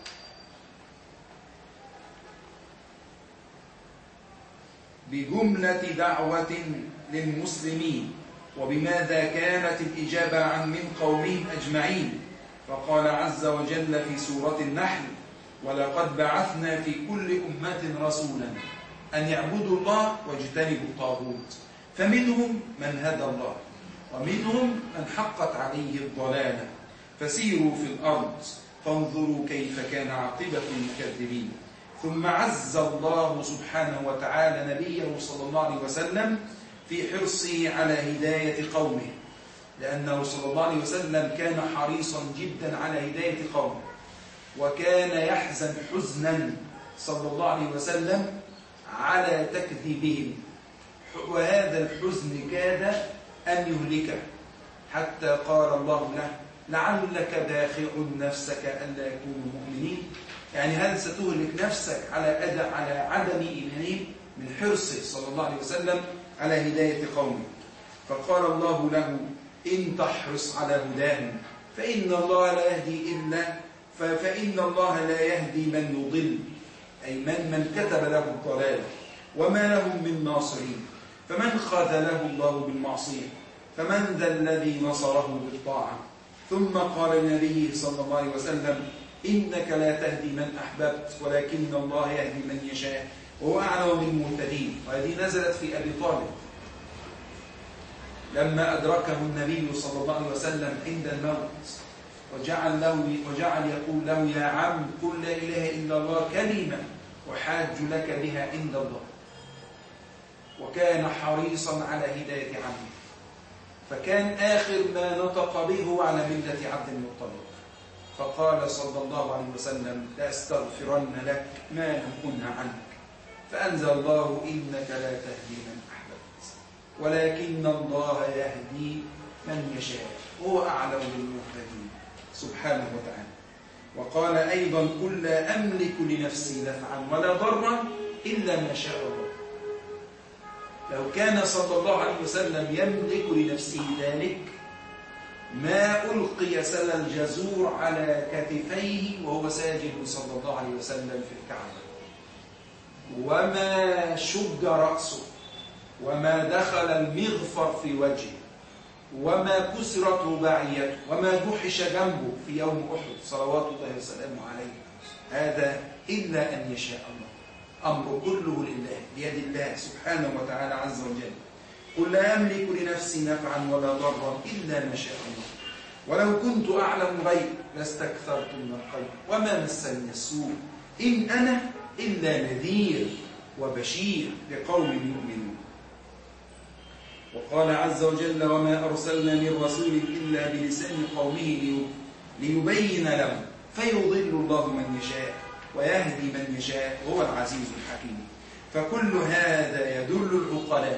Speaker 3: بجملة دعوة للمسلمين وبماذا كانت الإجابة عن من قومهم أجمعين. فقال عز وجل في سورة النحل: ولقد بعثنا في كل أمة رسولا أن يعبدوا الله واجتنبوا الطاغوت، فمنهم من هدى الله ومنهم من حقت عليه الضلالة، فسيروا في الأرض فانظروا كيف كان عاقبة المكذبين. ثم عز الله سبحانه وتعالى نبيه صلى الله عليه وسلم في حرصه على هداية قومه، لأنه صلى الله عليه وسلم كان حريصا جدا على هداية قومه، وكان يحزن حزنا صلى الله عليه وسلم على تكذيبهم، وهذا الحزن كاد أن يهلكه، حتى قال الله له: لعلك باخع نفسك ألا يكونوا مؤمنين. يعني هل ستهلك نفسك على على عدم إيمانهم من حرصه صلى الله عليه وسلم على هداية قومه. فقال الله له: إن تحرص على هداهم فإن الله لا يهدي إلا فإن الله لا يهدي من يضل، أي من من كتب له الضلال، وما لهم من ناصرين. فمن خذله الله بالمعصية فمن ذا الذي نصره بالطاعة. ثم قال النبي صلى الله عليه وسلم: إنك لا تهدي من أحببت ولكن الله يهدي من يشاء وهو أعلم بالمهتدين. وهذه نزلت في أبي طالب لما أدركه النبي صلى الله عليه وسلم عند الموت، وجعل له وجعل يقول له: يا عم قل لا إله إلا الله كلمة أحاج لك بها عند الله. وكان حريصا على هداية عمه، فكان آخر ما نطق به هو على ملة عبد المطلب. فقال صلى الله عليه وسلم: لأستغفرن لك ما لم أنه عنك. فأنزل الله: إنك لا تهدي من أحببت ولكن الله يهدي من يشاء وهو أعلم بالمهتدين سبحانه وتعالى. وقال أيضا: قل لا أملك لنفسي نفعا ولا ضرا إلا ما شاء الله. لو كان صلى الله عليه وسلم يملك لنفسه ذلك ما ألقي سل الجزور على كتفيه وهو ساجد صلى الله عليه وسلم في الكعبة، وما شج رأسه، وما دخل المغفر في وجهه، وما كسرت رباعيته، وما جحش جنبه في يوم أحد صلوات الله وسلامه عليه. هذا إلا أن يشاء الله. أمر كله لله بيد الله سبحانه وتعالى عز وجل. قل لا أملك لنفسي نفعا ولا ضرا إلا ما شاء الله ولو كنت أعلم الغيب لاستكثرت من الخير وما مسني السوء إن أنا إلا نذير وبشير لقوم يؤمنون. وقال عز وجل: وما أرسلنا من رسول إلا بلسان قومه ليبين لهم فيضل الله من يشاء ويهدي من يشاء وهو العزيز الحكيم. فكل هذا يدل العقلاء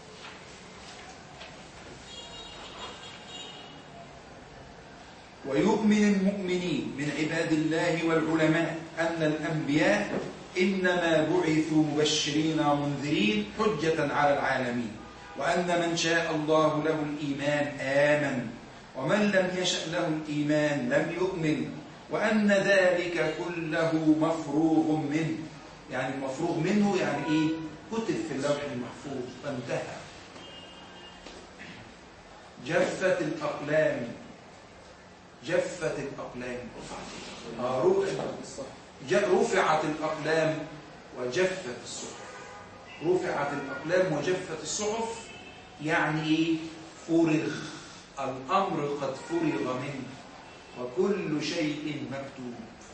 Speaker 3: ويؤمن المؤمنين من عباد الله والعلماء أن الأنبياء إنما بعثوا مبشرين ومنذرين حجة على العالمين، وأن من شاء الله له الإيمان آمن ومن لم يشأ له الإيمان لم يؤمن، وأن ذلك كله مفروغ منه. يعني مفروغ منه يعني إيه؟ كتب في اللوح المحفوظ فانتهى. جفت الأقلام جفت الأقلام. آه رفعت الأقلام وجفت الصحف. رفعت الأقلام وجفت الصحف يعني إيه؟ فرغ الأمر، قد فرغ منه، وكل شيء مكتوب.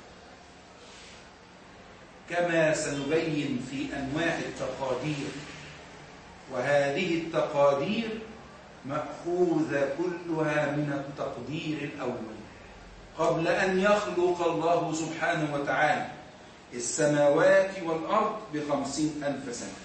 Speaker 3: كما سنبين في أنواع التقادير، وهذه التقادير مأخوذة كلها من التقدير الأول قبل أن يخلق الله سبحانه وتعالى السماوات والأرض بخمسين ألف سنة.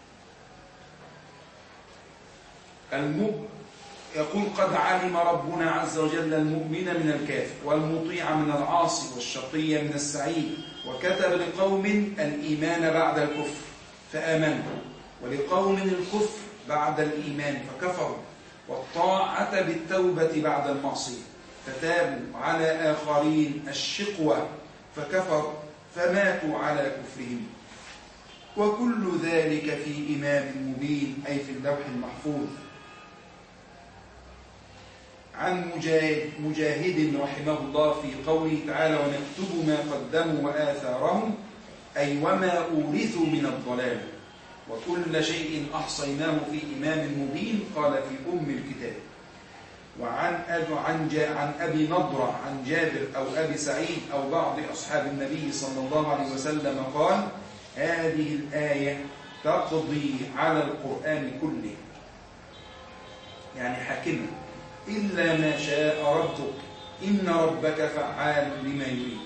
Speaker 3: المب يقول قد علم ربنا عز وجل المؤمن من الكافر والمطيع من العاصي والشقي من السعيد، وكتب لقوم الإيمان بعد الكفر فآمنوا، ولقوم الكفر بعد الإيمان فكفروا، والطاعة بالتوبة بعد المعصية فتابوا، على آخرين الشقوة فكفروا فماتوا على كفرهم، وكل ذلك في إمام مبين أي في اللوح المحفوظ. عن مجاهد, مجاهد رحمه الله في قوله تعالى ونكتب ما قدموا وآثارهم، أي وما أورثوا من الضلال، وكل شيء أحصيناه في إمام مبين، قال في أم الكتاب. وعن عن عن أبي نضرة عن جابر أو أبي سعيد أو بعض أصحاب النبي صلى الله عليه وسلم قال هذه الآية تقضي على القرآن كله، يعني حاكمة إلا ما شاء ربك إن ربك فعال لما يريد.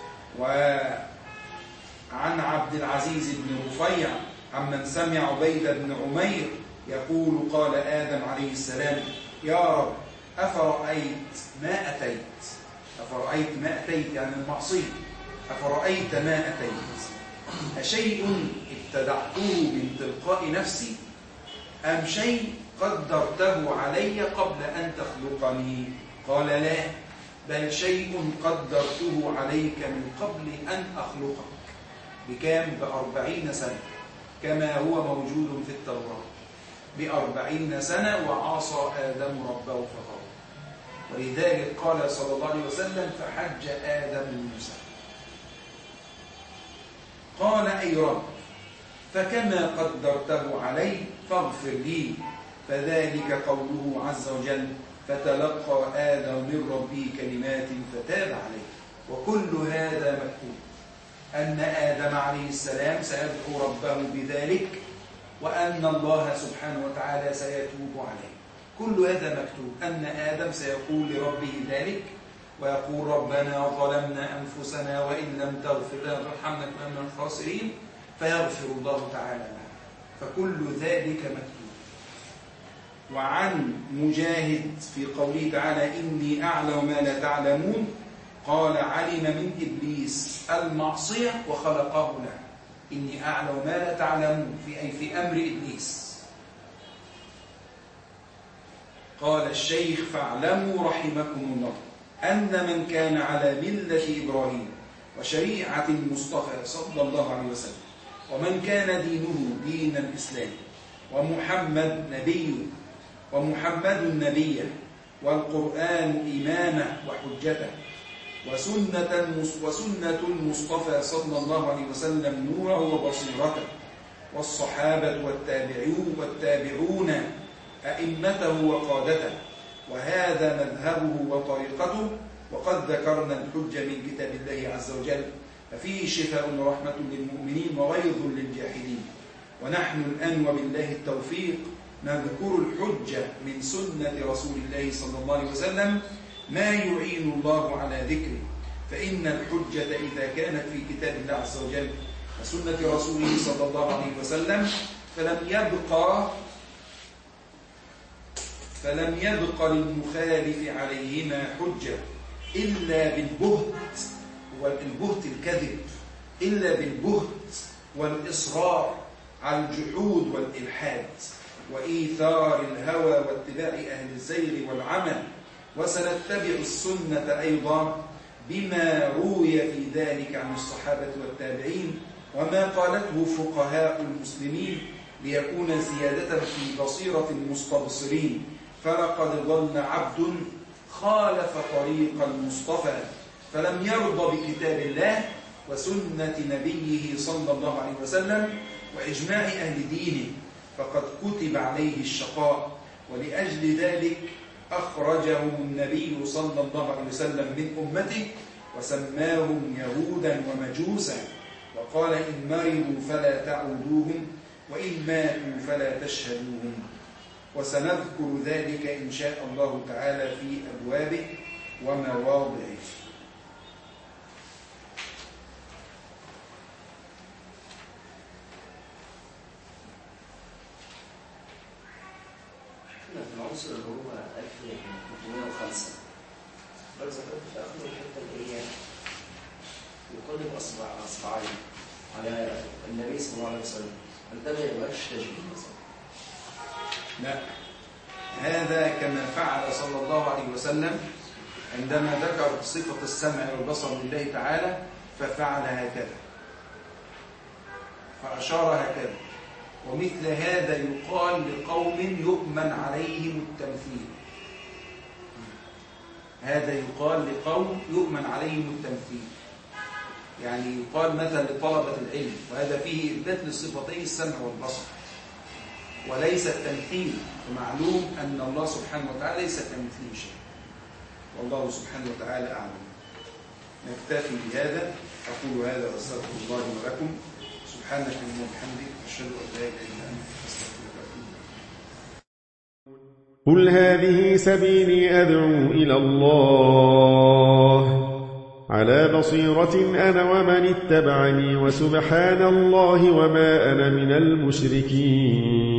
Speaker 3: وعن عبد العزيز بن رفيع عمن سمع عبيد بن عمير يقول قال آدم عليه السلام يا رب أفرأيت ما أتيت، أفرأيت ما أتيت يعني المعصية، أفرأيت ما أتيت أشيء ابتدعته من تلقاء نفسي أم شيء قدرته علي قبل أن تخلقني؟ قال لا، بل شيء قدرته عليك من قبل أن أخلقك. بكام؟ بأربعين سنة، كما هو موجود في التوراة، بأربعين سنة وعصى آدم ربه فغوى. ولذلك قال صلى الله عليه وسلم فحج آدم موسى. قال أي رب فكما قدرته علي فاغفر لي، فذلك قوله عز وجل فتلقى آدم من ربه كلمات فتاب عليه. وكل هذا مكتوب أن آدم عليه السلام سيدعو ربه بذلك، وأن الله سبحانه وتعالى سيتوب عليه. كل هذا مكتوب، أن آدم سيقول لربه ذلك ويقول ربنا ظلمنا أنفسنا وإن لم تغفر لنا وترحمنا كنا من الخاسرين، فيغفر الله تعالى له. فكل ذلك مكتوب. وعن مجاهد في قوله تعالى إني أعلم ما لا تعلمون، قال علم من إبليس المعصية وخلقه له. إني أعلم ما لا تعلمون في أي في أمر إبليس. قال الشيخ فاعلموا رحمكم الله أن من كان على ملة إبراهيم وشريعة المصطفى صلى الله عليه وسلم، ومن كان دينه دين الإسلام، ومحمد نبي ومحمد نبيه، والقرآن إمامه وحجته، وسنة وسنة المصطفى صلى الله عليه وسلم نوره وبصيرته، والصحابة والتابعون والتابعون أئمته وقادته، وهذا مذهبه وطريقته. وقد ذكرنا الحجة من كتاب الله عز وجل، ففيه شفاء ورحمة للمؤمنين وغيظ للجاحدين. ونحن الآن وبالله التوفيق نذكر الحجة من سنة رسول الله صلى الله عليه وسلم ما يعين الله على ذكره. فإن الحجة إذا كانت في كتاب الله عز وجل وسنة رسوله صلى الله عليه وسلم فلم يبقى فلم يبق للمخالف عليهما حجة إلا بالبهت والبهت الكذب، إلا بالبهت والإصرار على الجحود والإلحاد وإيثار الهوى واتباع أهل الزيغ والعمل. وسنتبع السنة أيضا بما روي في ذلك عن الصحابة والتابعين وما قالته فقهاء المسلمين، ليكون زيادة في بصيرة المستبصرين. فلقد ظل عبد خالف طريق المصطفى فلم يرضى بكتاب الله وسنة نبيه صلى الله عليه وسلم وإجماع أهل دينه فقد كتب عليه الشقاء، ولأجل ذلك أخرجهم النبي صلى الله عليه وسلم من أمته وسماهم يهودا ومجوسا، وقال إن مرضوا فلا تعودوهم وإن ماتوا فلا تشهدوهم. وسنذكر ذلك إن شاء الله تعالى في أبوابه ومواضعه.
Speaker 4: في العنصر اللي هو ألف وثلاثمائة وخمسة بل ذكرت في آخر الحتة اللي هي يقلب أصبع أصبعين على النبي صلى الله عليه وسلم، هل ده ما يبقاش تشبيه مثلا؟
Speaker 3: لا، هذا كما فعل صلى الله عليه وسلم عندما ذكر صفة السمع والبصر لله تعالى ففعل هكذا فأشار هكذا. ومثل هذا يقال لقوم يؤمن عليهم التمثيل، هذا يقال لقوم يؤمن عليهم التمثيل، يعني يقال مثلا لطلبة العلم، وهذا فيه إثبات للصفتين السمع والبصر وليس التمثيل، ومعلوم أن الله سبحانه وتعالى ليس كمثله شيء، والله سبحانه وتعالى أعلم. نكتفي بهذا، أقول هذا وأستغفر الله ولكم. سبحانك اللهم وبحمدك أشهد أن لا إله إلا أنت أستغفرك وأتوب إليك.
Speaker 5: قل هذه سبيلي أدعو إلى الله على بصيرة أنا ومن اتبعني وسبحان الله وما أنا من المشركين.